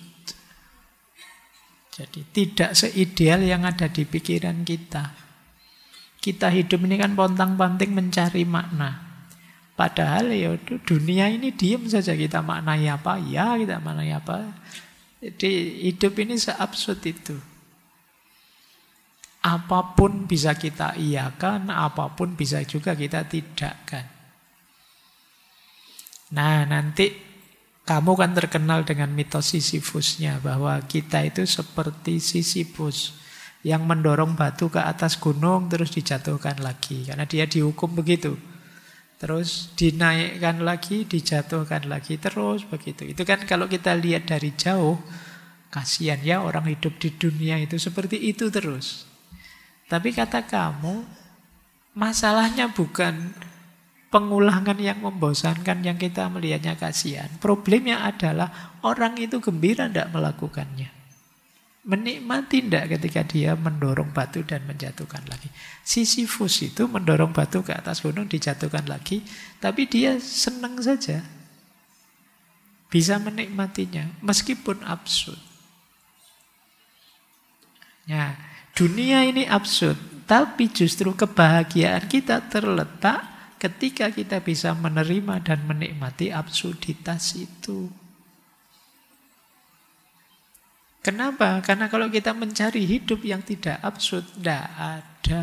Jadi tidak seideal yang ada di pikiran kita. Kita hidup ini kan pontang-panting mencari makna. Padahal ya dunia ini diam saja, kita maknai apa? Ya kita maknai apa? Jadi hidup ini seabsurd itu. Apapun bisa kita iyakan, apapun bisa juga kita tidakkan. Nah, nanti kamu kan terkenal dengan mitos Sisyphusnya, bahwa kita itu seperti Sisyphus yang mendorong batu ke atas gunung terus dijatuhkan lagi. Karena dia dihukum begitu. Terus dinaikkan lagi, dijatuhkan lagi, terus begitu. Itu kan kalau kita lihat dari jauh, kasihan ya orang hidup di dunia itu seperti itu terus. Tapi kata kamu, masalahnya bukan pengulangan yang membosankan yang kita melihatnya kasihan. Problemnya adalah orang itu gembira tidak melakukannya. Menikmati tidak ketika dia mendorong batu dan menjatuhkan lagi. Sisyphus itu mendorong batu ke atas gunung, dijatuhkan lagi, tapi dia senang saja. Bisa menikmatinya, meskipun absurd. Ya, dunia ini absurd, tapi justru kebahagiaan kita terletak ketika kita bisa menerima dan menikmati absurditas itu. Kenapa? Karena kalau kita mencari hidup yang tidak absurd, tidak ada.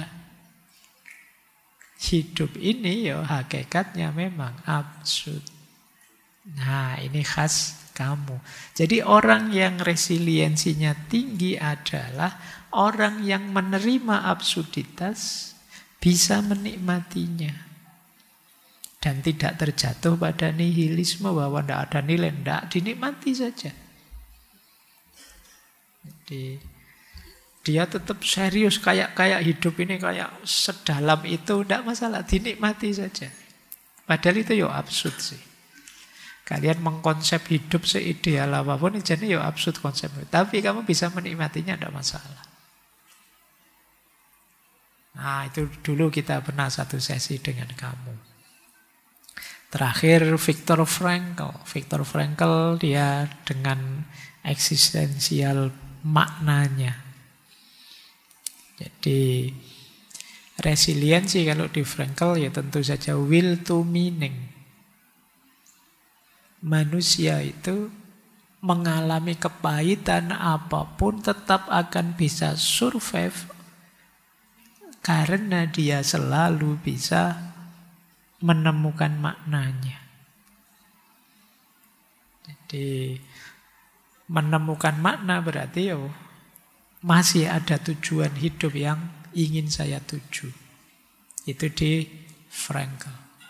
Hidup ini ya hakikatnya memang absurd. Nah, ini khas kamu. Jadi orang yang resiliensinya tinggi adalah orang yang menerima absurditas, bisa menikmatinya. Dan tidak terjatuh pada nihilisme bahwa tidak ada nilai. Tidak, dinikmati saja. Jadi dia tetap serius kayak hidup ini kayak sedalam itu, tidak masalah, dinikmati saja. Padahal itu ya absurd sih. Kalian mengkonsep hidup seideal apapun, jadi ya absurd konsepnya. Tapi kamu bisa menikmatinya, tidak masalah. Nah, itu dulu kita pernah satu sesi dengan kamu. Terakhir Viktor Frankl. Viktor Frankl dia dengan eksistensial maknanya. Jadi resiliensi kalau di Frankl ya tentu saja will to meaning. Manusia itu mengalami kepahitan apapun tetap akan bisa survive karena dia selalu bisa menemukan maknanya. Jadi menemukan makna berarti masih ada tujuan hidup yang ingin saya tuju. Itu di Frankl.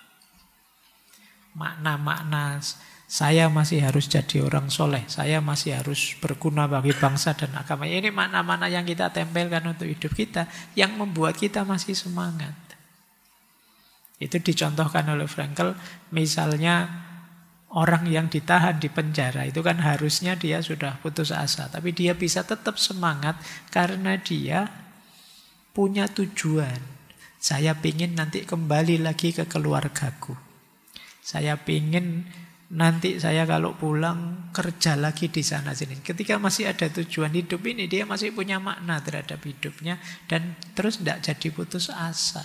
Makna-makna saya masih harus jadi orang soleh, saya masih harus berguna bagi bangsa dan agama. Ini makna-makna yang kita tempelkan untuk hidup kita, yang membuat kita masih semangat. Itu dicontohkan oleh Frankl, misalnya orang yang ditahan di penjara, itu kan harusnya dia sudah putus asa, tapi dia bisa tetap semangat karena dia punya tujuan. Saya ingin nanti kembali lagi ke keluargaku. Saya ingin nanti saya kalau pulang kerja lagi di sana sini. Ketika masih ada tujuan hidup ini, dia masih punya makna terhadap hidupnya dan terus tidak jadi putus asa.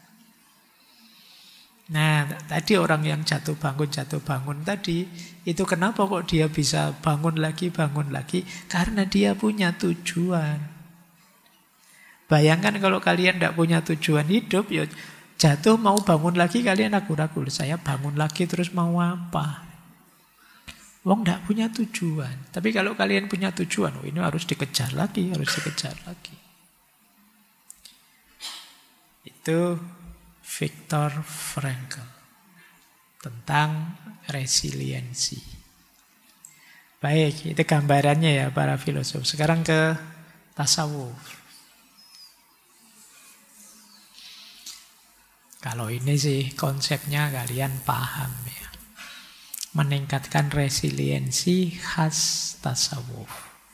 Nah, tadi orang yang jatuh bangun tadi, itu kenapa kok dia bisa bangun lagi, karena dia punya tujuan. Bayangkan kalau kalian tidak punya tujuan hidup, ya jatuh mau bangun lagi kalian ragu-ragu. Saya bangun lagi terus mau apa? Wong tidak punya tujuan. Tapi kalau kalian punya tujuan, ini harus dikejar lagi. Itu Viktor Frankl tentang resiliensi. Baik, itu gambarannya ya para filosof. Sekarang ke tasawuf. Kalau ini sih konsepnya kalian paham ya. Meningkatkan resiliensi khas tasawuf.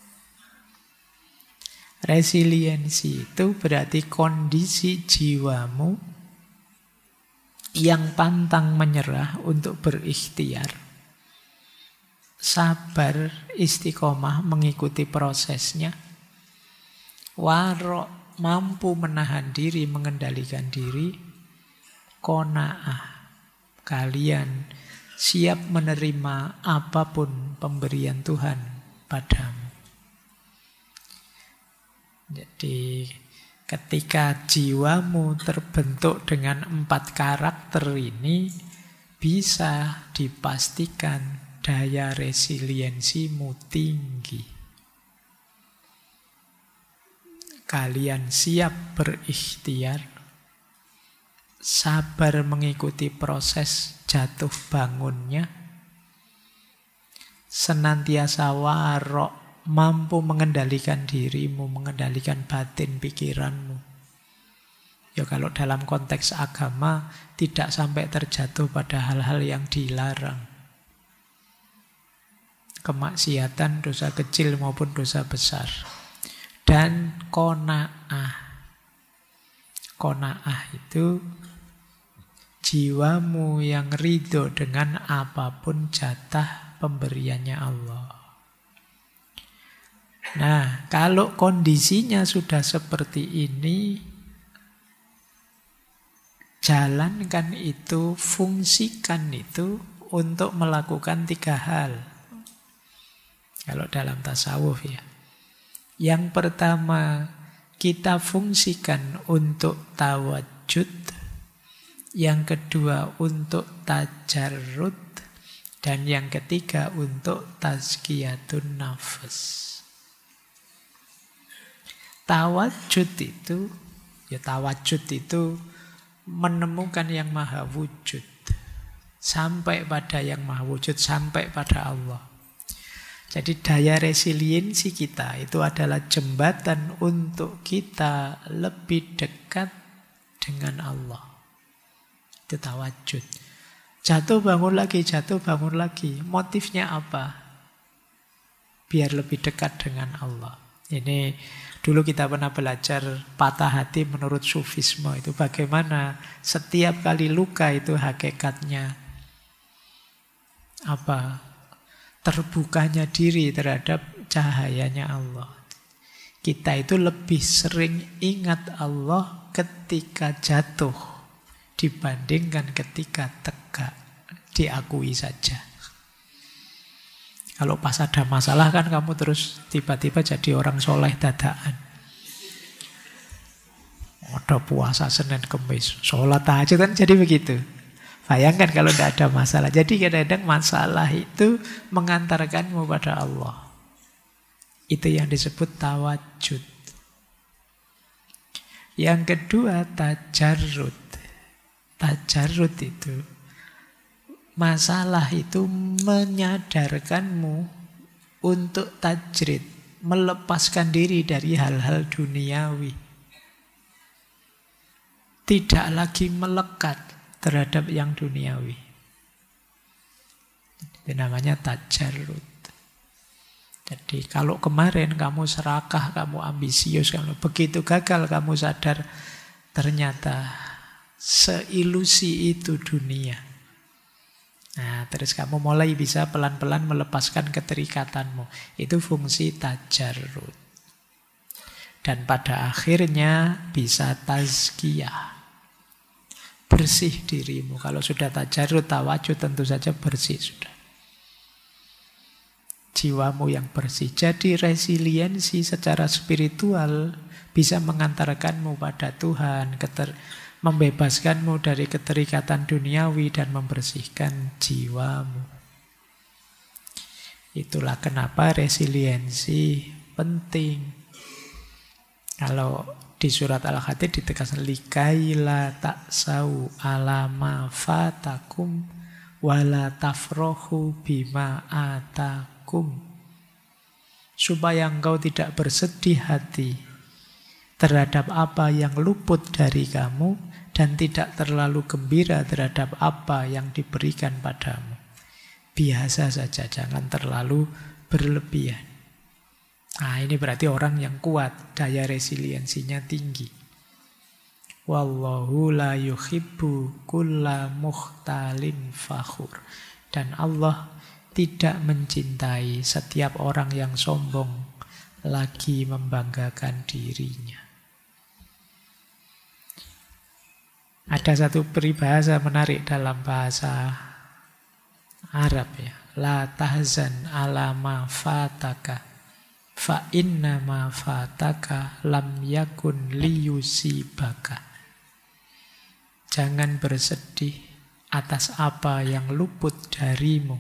Resiliensi itu berarti kondisi jiwamu yang pantang menyerah untuk berikhtiar. Sabar, istiqomah mengikuti prosesnya. Warok, mampu menahan diri, mengendalikan diri. Qanaah, kalian siap menerima apapun pemberian Tuhan padamu. Jadi ketika jiwamu terbentuk dengan 4 karakter ini, bisa dipastikan daya resiliensimu tinggi. Kalian siap berikhtiar, sabar mengikuti proses jatuh bangunnya, senantiasa warok, mampu mengendalikan dirimu, mengendalikan batin pikiranmu. Ya kalau dalam konteks agama tidak sampai terjatuh pada hal-hal yang dilarang. Kemaksiatan, dosa kecil maupun dosa besar. Dan qanaah. Qanaah itu jiwamu yang ridho dengan apapun jatah pemberiannya Allah. Nah, kalau kondisinya sudah seperti ini, jalankan itu, fungsikan itu untuk melakukan 3 hal. Kalau dalam tasawuf ya. Yang pertama, kita fungsikan untuk tawajud. Yang kedua untuk tajarrud. Dan yang ketiga untuk tazkiyatun nafas. Tawajud itu menemukan yang maha wujud. sampai pada yang maha wujud, sampai pada Allah. Jadi daya resiliensi kita itu adalah jembatan untuk kita lebih dekat dengan Allah. Itu tawajud. Jatuh bangun lagi. Motifnya apa? Biar lebih dekat dengan Allah. Ini dulu kita pernah belajar patah hati menurut sufisme. Itu bagaimana setiap kali luka itu hakikatnya apa? Terbukanya diri terhadap cahayanya Allah. Kita itu lebih sering ingat Allah ketika jatuh dibandingkan ketika tegak. Diakui saja. Kalau pas ada masalah kan kamu terus tiba-tiba jadi orang soleh dadakan. Ada puasa Senin Kemis, sholat tahajud kan jadi begitu. Bayangkan kalau tidak ada masalah. Jadi kadang-kadang masalah itu mengantarkanmu pada Allah. Itu yang disebut tawajud. Yang kedua tajarrud. Tajarrud itu masalah itu menyadarkanmu untuk tajrid, melepaskan diri dari hal-hal duniawi. Tidak lagi melekat terhadap yang duniawi. Itu namanya tajarrud. Jadi kalau kemarin kamu serakah, kamu ambisius, kalau begitu gagal kamu sadar ternyata seilusi itu dunia. Nah, terus kamu mulai bisa pelan-pelan melepaskan keterikatanmu. Itu fungsi tajarrud. Dan pada akhirnya bisa tazkiyah. Bersih dirimu. Kalau sudah tajarrud, tawajud tentu saja bersih sudah. Jiwamu yang bersih. Jadi resiliensi secara spiritual bisa mengantarkanmu pada Tuhan, membebaskanmu dari keterikatan duniawi dan membersihkan jiwamu. Itulah kenapa resiliensi penting. Kalau di surat Al-Hadid ditegaskan likaila taksau alama fatakum wala tafrohu bima atakum. Supaya engkau tidak bersedih hati terhadap apa yang luput dari kamu dan tidak terlalu gembira terhadap apa yang diberikan padamu. Biasa saja, jangan terlalu berlebihan. Nah, ini berarti orang yang kuat, daya resiliensinya tinggi. Wallahu la yuhibbu kulla mukhtalin fakhur. Dan Allah tidak mencintai setiap orang yang sombong lagi membanggakan dirinya. Ada satu peribahasa menarik dalam bahasa Arab ya. La tahzan ala ma fataka fa inna ma fataka lam yakun liyusibaka. Jangan bersedih atas apa yang luput darimu.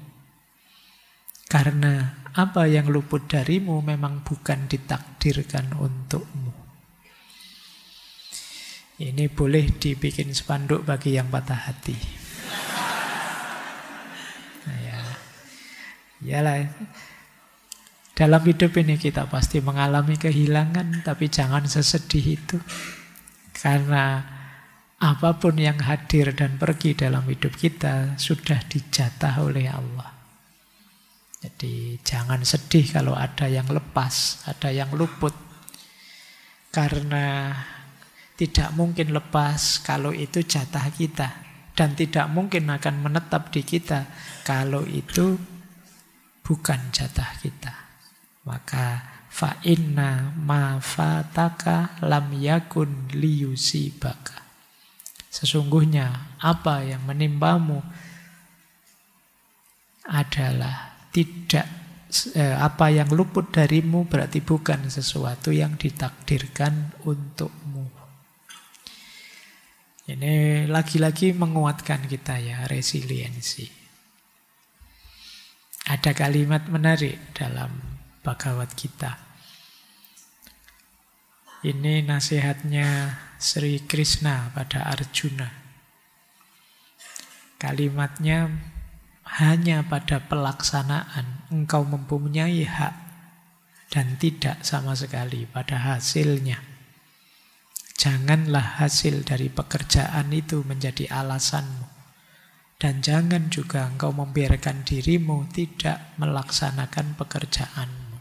Karena apa yang luput darimu memang bukan ditakdirkan untukmu. Ini boleh dibikin spanduk bagi yang patah hati. Nah, ya. Iyalah. Dalam hidup ini kita pasti mengalami kehilangan, tapi jangan sesedih itu. Karena apapun yang hadir dan pergi dalam hidup kita sudah dijatah oleh Allah. Jadi jangan sedih kalau ada yang lepas, ada yang luput. Karena tidak mungkin lepas kalau itu jatah kita. Dan tidak mungkin akan menetap di kita kalau itu bukan jatah kita. Maka fa inna ma fataka lam yakun liyusibaka. Sesungguhnya apa yang menimpamu adalah apa yang luput darimu berarti bukan sesuatu yang ditakdirkan untukmu. Ini lagi-lagi menguatkan kita ya, resiliensi. Ada kalimat menarik dalam Bhagavad Gita. Ini nasihatnya Sri Krishna pada Arjuna. Kalimatnya hanya pada pelaksanaan engkau mempunyai hak dan tidak sama sekali pada hasilnya. Janganlah hasil dari pekerjaan itu menjadi alasanmu. Dan jangan juga engkau membiarkan dirimu tidak melaksanakan pekerjaanmu.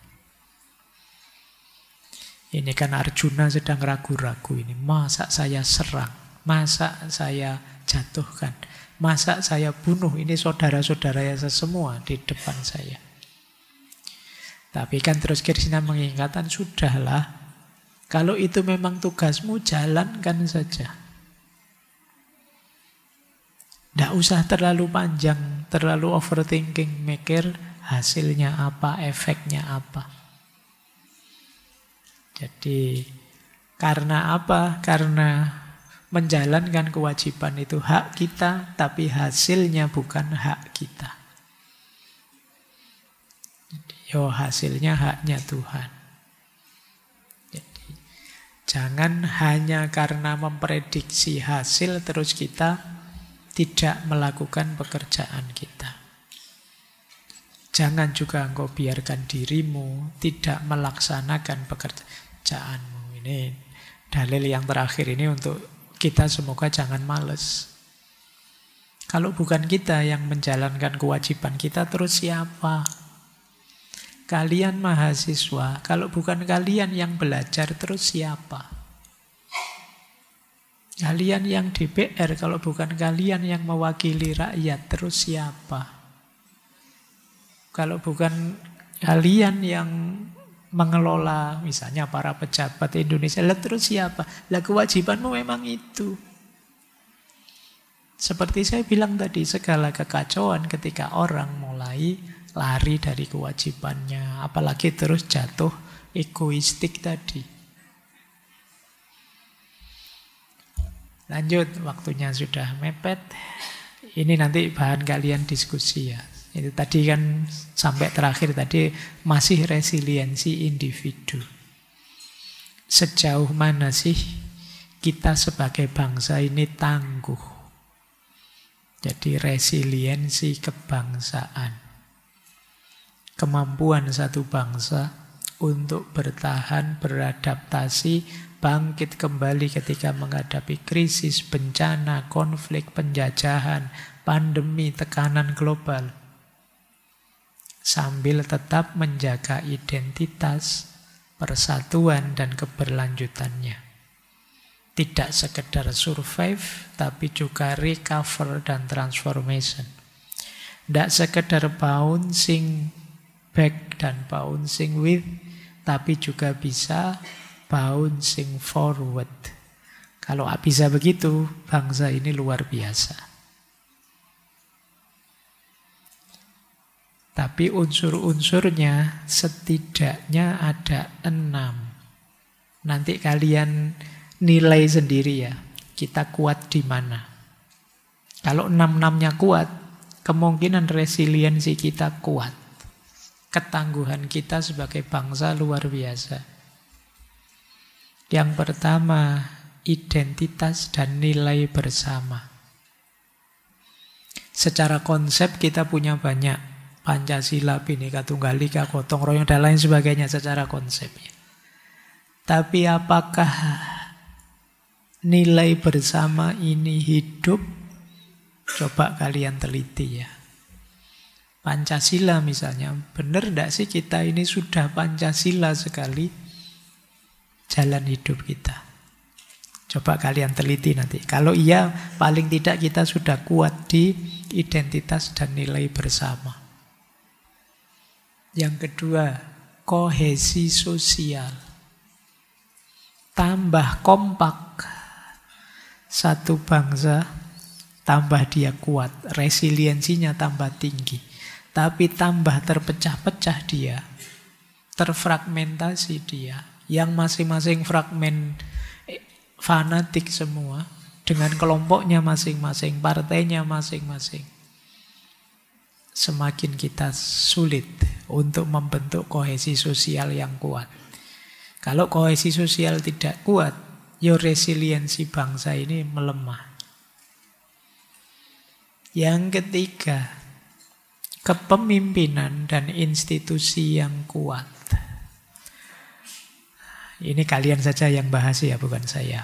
Ini kan Arjuna sedang ragu-ragu ini. Masa saya serang? Masa saya jatuhkan? Masa saya bunuh? Ini saudara-saudara saya semua di depan saya. Tapi kan terus Krishna mengingatkan, sudahlah. Kalau itu memang tugasmu, jalankan saja. Tidak usah terlalu panjang, terlalu overthinking, mikir hasilnya apa, efeknya apa. Jadi, karena apa? Karena menjalankan kewajiban itu hak kita, tapi hasilnya bukan hak kita. Jadi, hasilnya haknya Tuhan. Jadi, jangan hanya karena memprediksi hasil terus kita tidak melakukan pekerjaan kita. Jangan juga engkau biarkan dirimu tidak melaksanakan pekerjaanmu. Ini dalil yang terakhir ini untuk kita semoga jangan males. Kalau bukan kita yang menjalankan kewajiban kita, terus siapa? Kalian mahasiswa, kalau bukan kalian yang belajar, terus siapa? Kalian yang DPR, kalau bukan kalian yang mewakili rakyat, terus siapa? Kalau bukan kalian yang mengelola, misalnya para pejabat Indonesia, lah terus siapa? Lah kewajibanmu memang itu. Seperti saya bilang tadi, segala kekacauan ketika orang mulai lari dari kewajibannya, apalagi terus jatuh egoistik tadi. Lanjut, waktunya sudah mepet. Ini nanti bahan kalian diskusi ya. Itu tadi kan sampai terakhir tadi masih resiliensi individu. Sejauh mana sih kita sebagai bangsa ini tangguh? Jadi resiliensi kebangsaan. Kemampuan satu bangsa untuk bertahan, beradaptasi, bangkit kembali ketika menghadapi krisis, bencana, konflik, penjajahan, pandemi, tekanan global. Sambil tetap menjaga identitas, persatuan, dan keberlanjutannya. Tidak sekedar survive, tapi juga recover dan transformation. Tidak sekedar bouncing back dan bouncing with, tapi juga bisa bouncing forward. Kalau bisa begitu, bangsa ini luar biasa. Tapi unsur-unsurnya setidaknya ada 6. Nanti kalian nilai sendiri ya, kita kuat di mana. Kalau 6-6-nya kuat, kemungkinan resiliensi kita kuat. Ketangguhan kita sebagai bangsa luar biasa. Yang pertama, identitas dan nilai bersama. Secara konsep kita punya banyak. Pancasila, Bhinneka Tunggal Ika, gotong royong, dan lain sebagainya secara konsepnya. Tapi apakah nilai bersama ini hidup? Coba kalian teliti ya. Pancasila misalnya, benar tidak sih kita ini sudah Pancasila sekali jalan hidup kita? Coba kalian teliti nanti. Kalau iya, paling tidak kita sudah kuat di identitas dan nilai bersama. Yang kedua, kohesi sosial. Tambah kompak satu bangsa, tambah dia kuat, resiliensinya tambah tinggi. Tapi tambah terpecah-pecah dia, terfragmentasi dia. Yang masing-masing fragmen fanatik semua, dengan kelompoknya masing-masing, partainya masing-masing. Semakin kita sulit untuk membentuk kohesi sosial yang kuat. Kalau kohesi sosial tidak kuat, ya resiliensi bangsa ini melemah. Yang ketiga, kepemimpinan dan institusi yang kuat. Ini kalian saja yang bahas ya, bukan saya.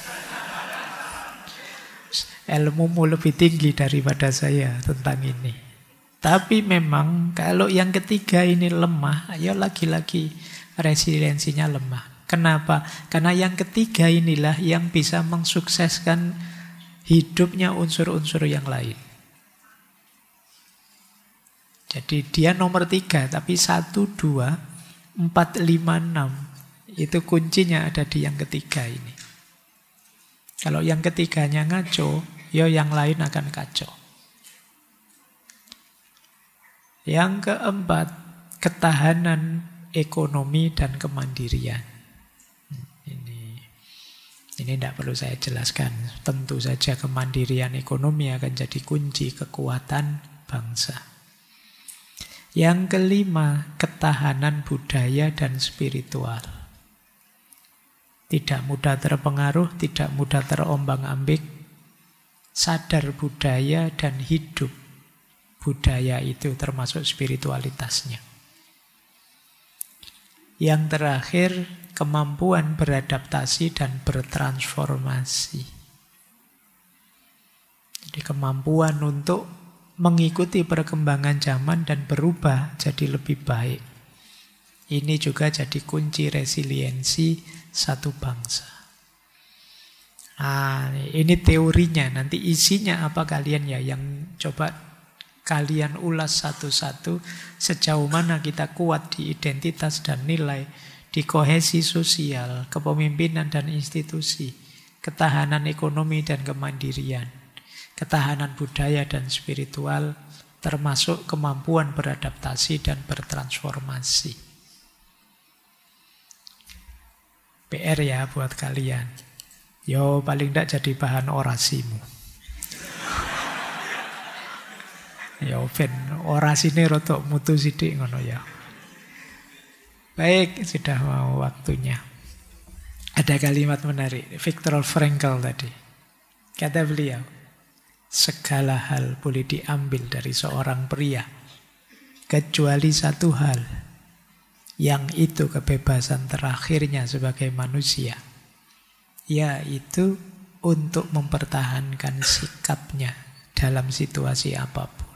Ilmumu lebih tinggi daripada saya tentang ini. Tapi memang kalau yang ketiga ini lemah, ya lagi-lagi resiliensinya lemah. Kenapa? Karena yang ketiga inilah yang bisa mensukseskan hidupnya unsur-unsur yang lain. Jadi dia nomor 3, tapi 1, 2, 4, 5, 6. Itu kuncinya ada di yang ketiga ini. Kalau yang ketiganya ngaco, ya yang lain akan kacau. Yang keempat, ketahanan ekonomi dan kemandirian. Ini tidak perlu saya jelaskan. Tentu saja kemandirian ekonomi akan jadi kunci kekuatan bangsa. Yang kelima, ketahanan budaya dan spiritual. Tidak mudah terpengaruh, tidak mudah terombang-ambing, sadar budaya dan hidup budaya itu termasuk spiritualitasnya. Yang terakhir, kemampuan beradaptasi dan bertransformasi. Jadi kemampuan untuk mengikuti perkembangan zaman dan berubah jadi lebih baik. Ini juga jadi kunci resiliensi satu bangsa. Ini teorinya, nanti isinya apa kalian ya yang coba kalian ulas satu-satu sejauh mana kita kuat di identitas dan nilai, di kohesi sosial, kepemimpinan dan institusi, ketahanan ekonomi dan kemandirian, ketahanan budaya dan spiritual, termasuk kemampuan beradaptasi dan bertransformasi. PR ya buat kalian. Yo paling tidak jadi bahan orasimu. Yo ben orasine rotok mutu sithik ngono ya. Baik, sudah mau waktunya. Ada kalimat menarik, Viktor Frankl tadi. Kata beliau, segala hal boleh diambil dari seorang pria, kecuali satu hal, yang itu kebebasan terakhirnya sebagai manusia, yaitu untuk mempertahankan sikapnya dalam situasi apapun.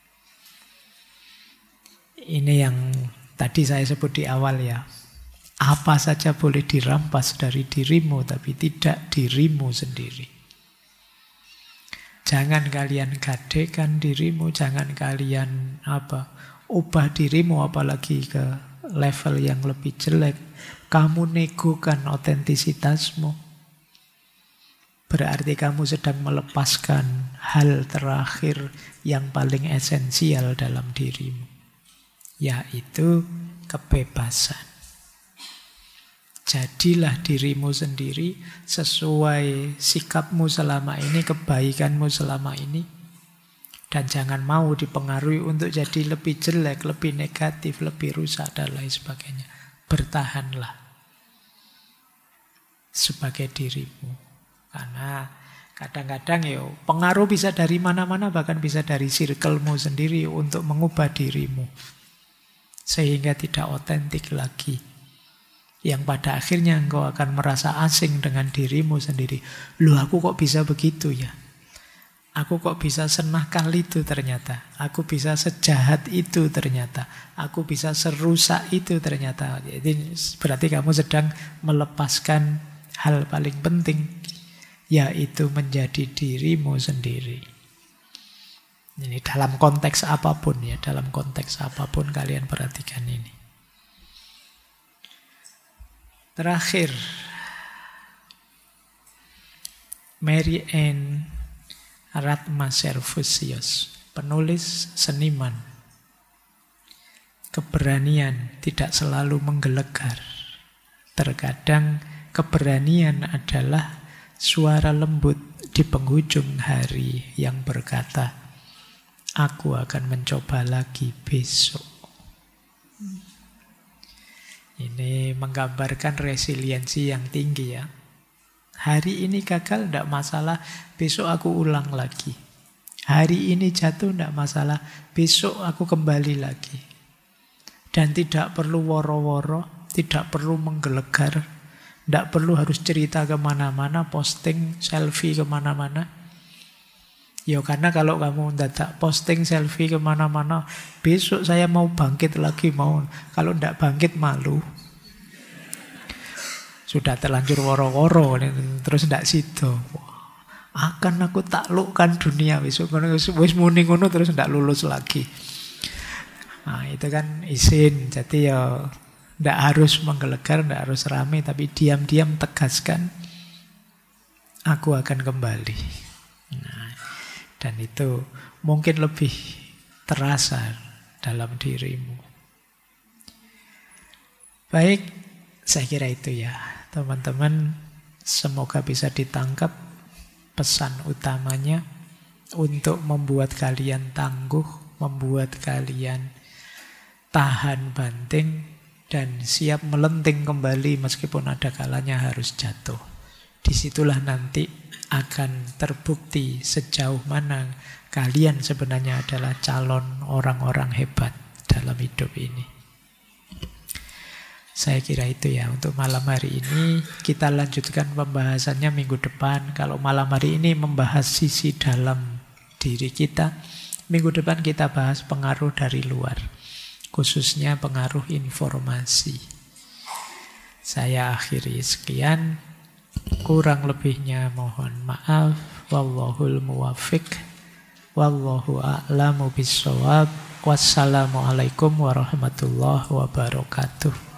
Ini yang tadi saya sebut di awal ya. Apa saja boleh dirampas dari dirimu, tapi tidak dirimu sendiri. Jangan kalian gadekan dirimu, jangan kalian ubah dirimu apalagi ke level yang lebih jelek. Kamu negokan otentisitasmu. Berarti kamu sedang melepaskan hal terakhir yang paling esensial dalam dirimu, yaitu kebebasan. Jadilah dirimu sendiri sesuai sikapmu selama ini, kebaikanmu selama ini. Dan jangan mau dipengaruhi untuk jadi lebih jelek, lebih negatif, lebih rusak, dan lain sebagainya. Bertahanlah sebagai dirimu. Karena kadang-kadang pengaruh bisa dari mana-mana, bahkan bisa dari circlemu sendiri untuk mengubah dirimu. Sehingga tidak otentik lagi. Yang pada akhirnya engkau akan merasa asing dengan dirimu sendiri. Loh, aku kok bisa begitu ya? Aku kok bisa senakal itu ternyata. Aku bisa sejahat itu ternyata. Aku bisa serusak itu ternyata. Jadi berarti kamu sedang melepaskan hal paling penting, yaitu menjadi dirimu sendiri. Ini dalam konteks apapun ya, dalam konteks apapun kalian perhatikan ini. Terakhir, Mary Ann Ratmaserfusius, penulis seniman. Keberanian tidak selalu menggelegar. Terkadang keberanian adalah suara lembut di penghujung hari yang berkata, aku akan mencoba lagi besok. Ini menggambarkan resiliensi yang tinggi ya. Hari ini gagal, tidak masalah, besok aku ulang lagi. Hari ini jatuh tidak masalah, besok aku kembali lagi. Dan tidak perlu woro-woro, tidak perlu menggelegar, tidak perlu harus cerita kemana-mana, posting selfie kemana-mana. Ya karena kalau kamu tidak posting selfie kemana-mana, besok saya mau bangkit lagi, kalau tidak bangkit malu. Sudah terlanjur woro-woro, terus tidak sido. Akan aku taklukkan dunia besok. Wis muni ngono terus tidak lulus lagi. Nah, itu kan izin. Jadi ya tidak harus menggelegar, tidak harus ramai, tapi diam-diam tegaskan, aku akan kembali. Nah, dan itu mungkin lebih terasa dalam dirimu. Baik, saya kira itu ya. Teman-teman, semoga bisa ditangkap pesan utamanya untuk membuat kalian tangguh, membuat kalian tahan banting, dan siap melenting kembali meskipun ada kalanya harus jatuh. Disitulah nanti akan terbukti sejauh mana kalian sebenarnya adalah calon orang-orang hebat dalam hidup ini. Saya kira itu ya untuk malam hari ini. Kita lanjutkan pembahasannya minggu depan. Kalau malam hari ini membahas sisi dalam diri kita, minggu depan kita bahas pengaruh dari luar, khususnya pengaruh informasi. Saya akhiri sekian. Kurang lebihnya mohon maaf. Wallahul muwaffiq. Wallahu a'lamu bissawab. Wassalamualaikum warahmatullahi wabarakatuh.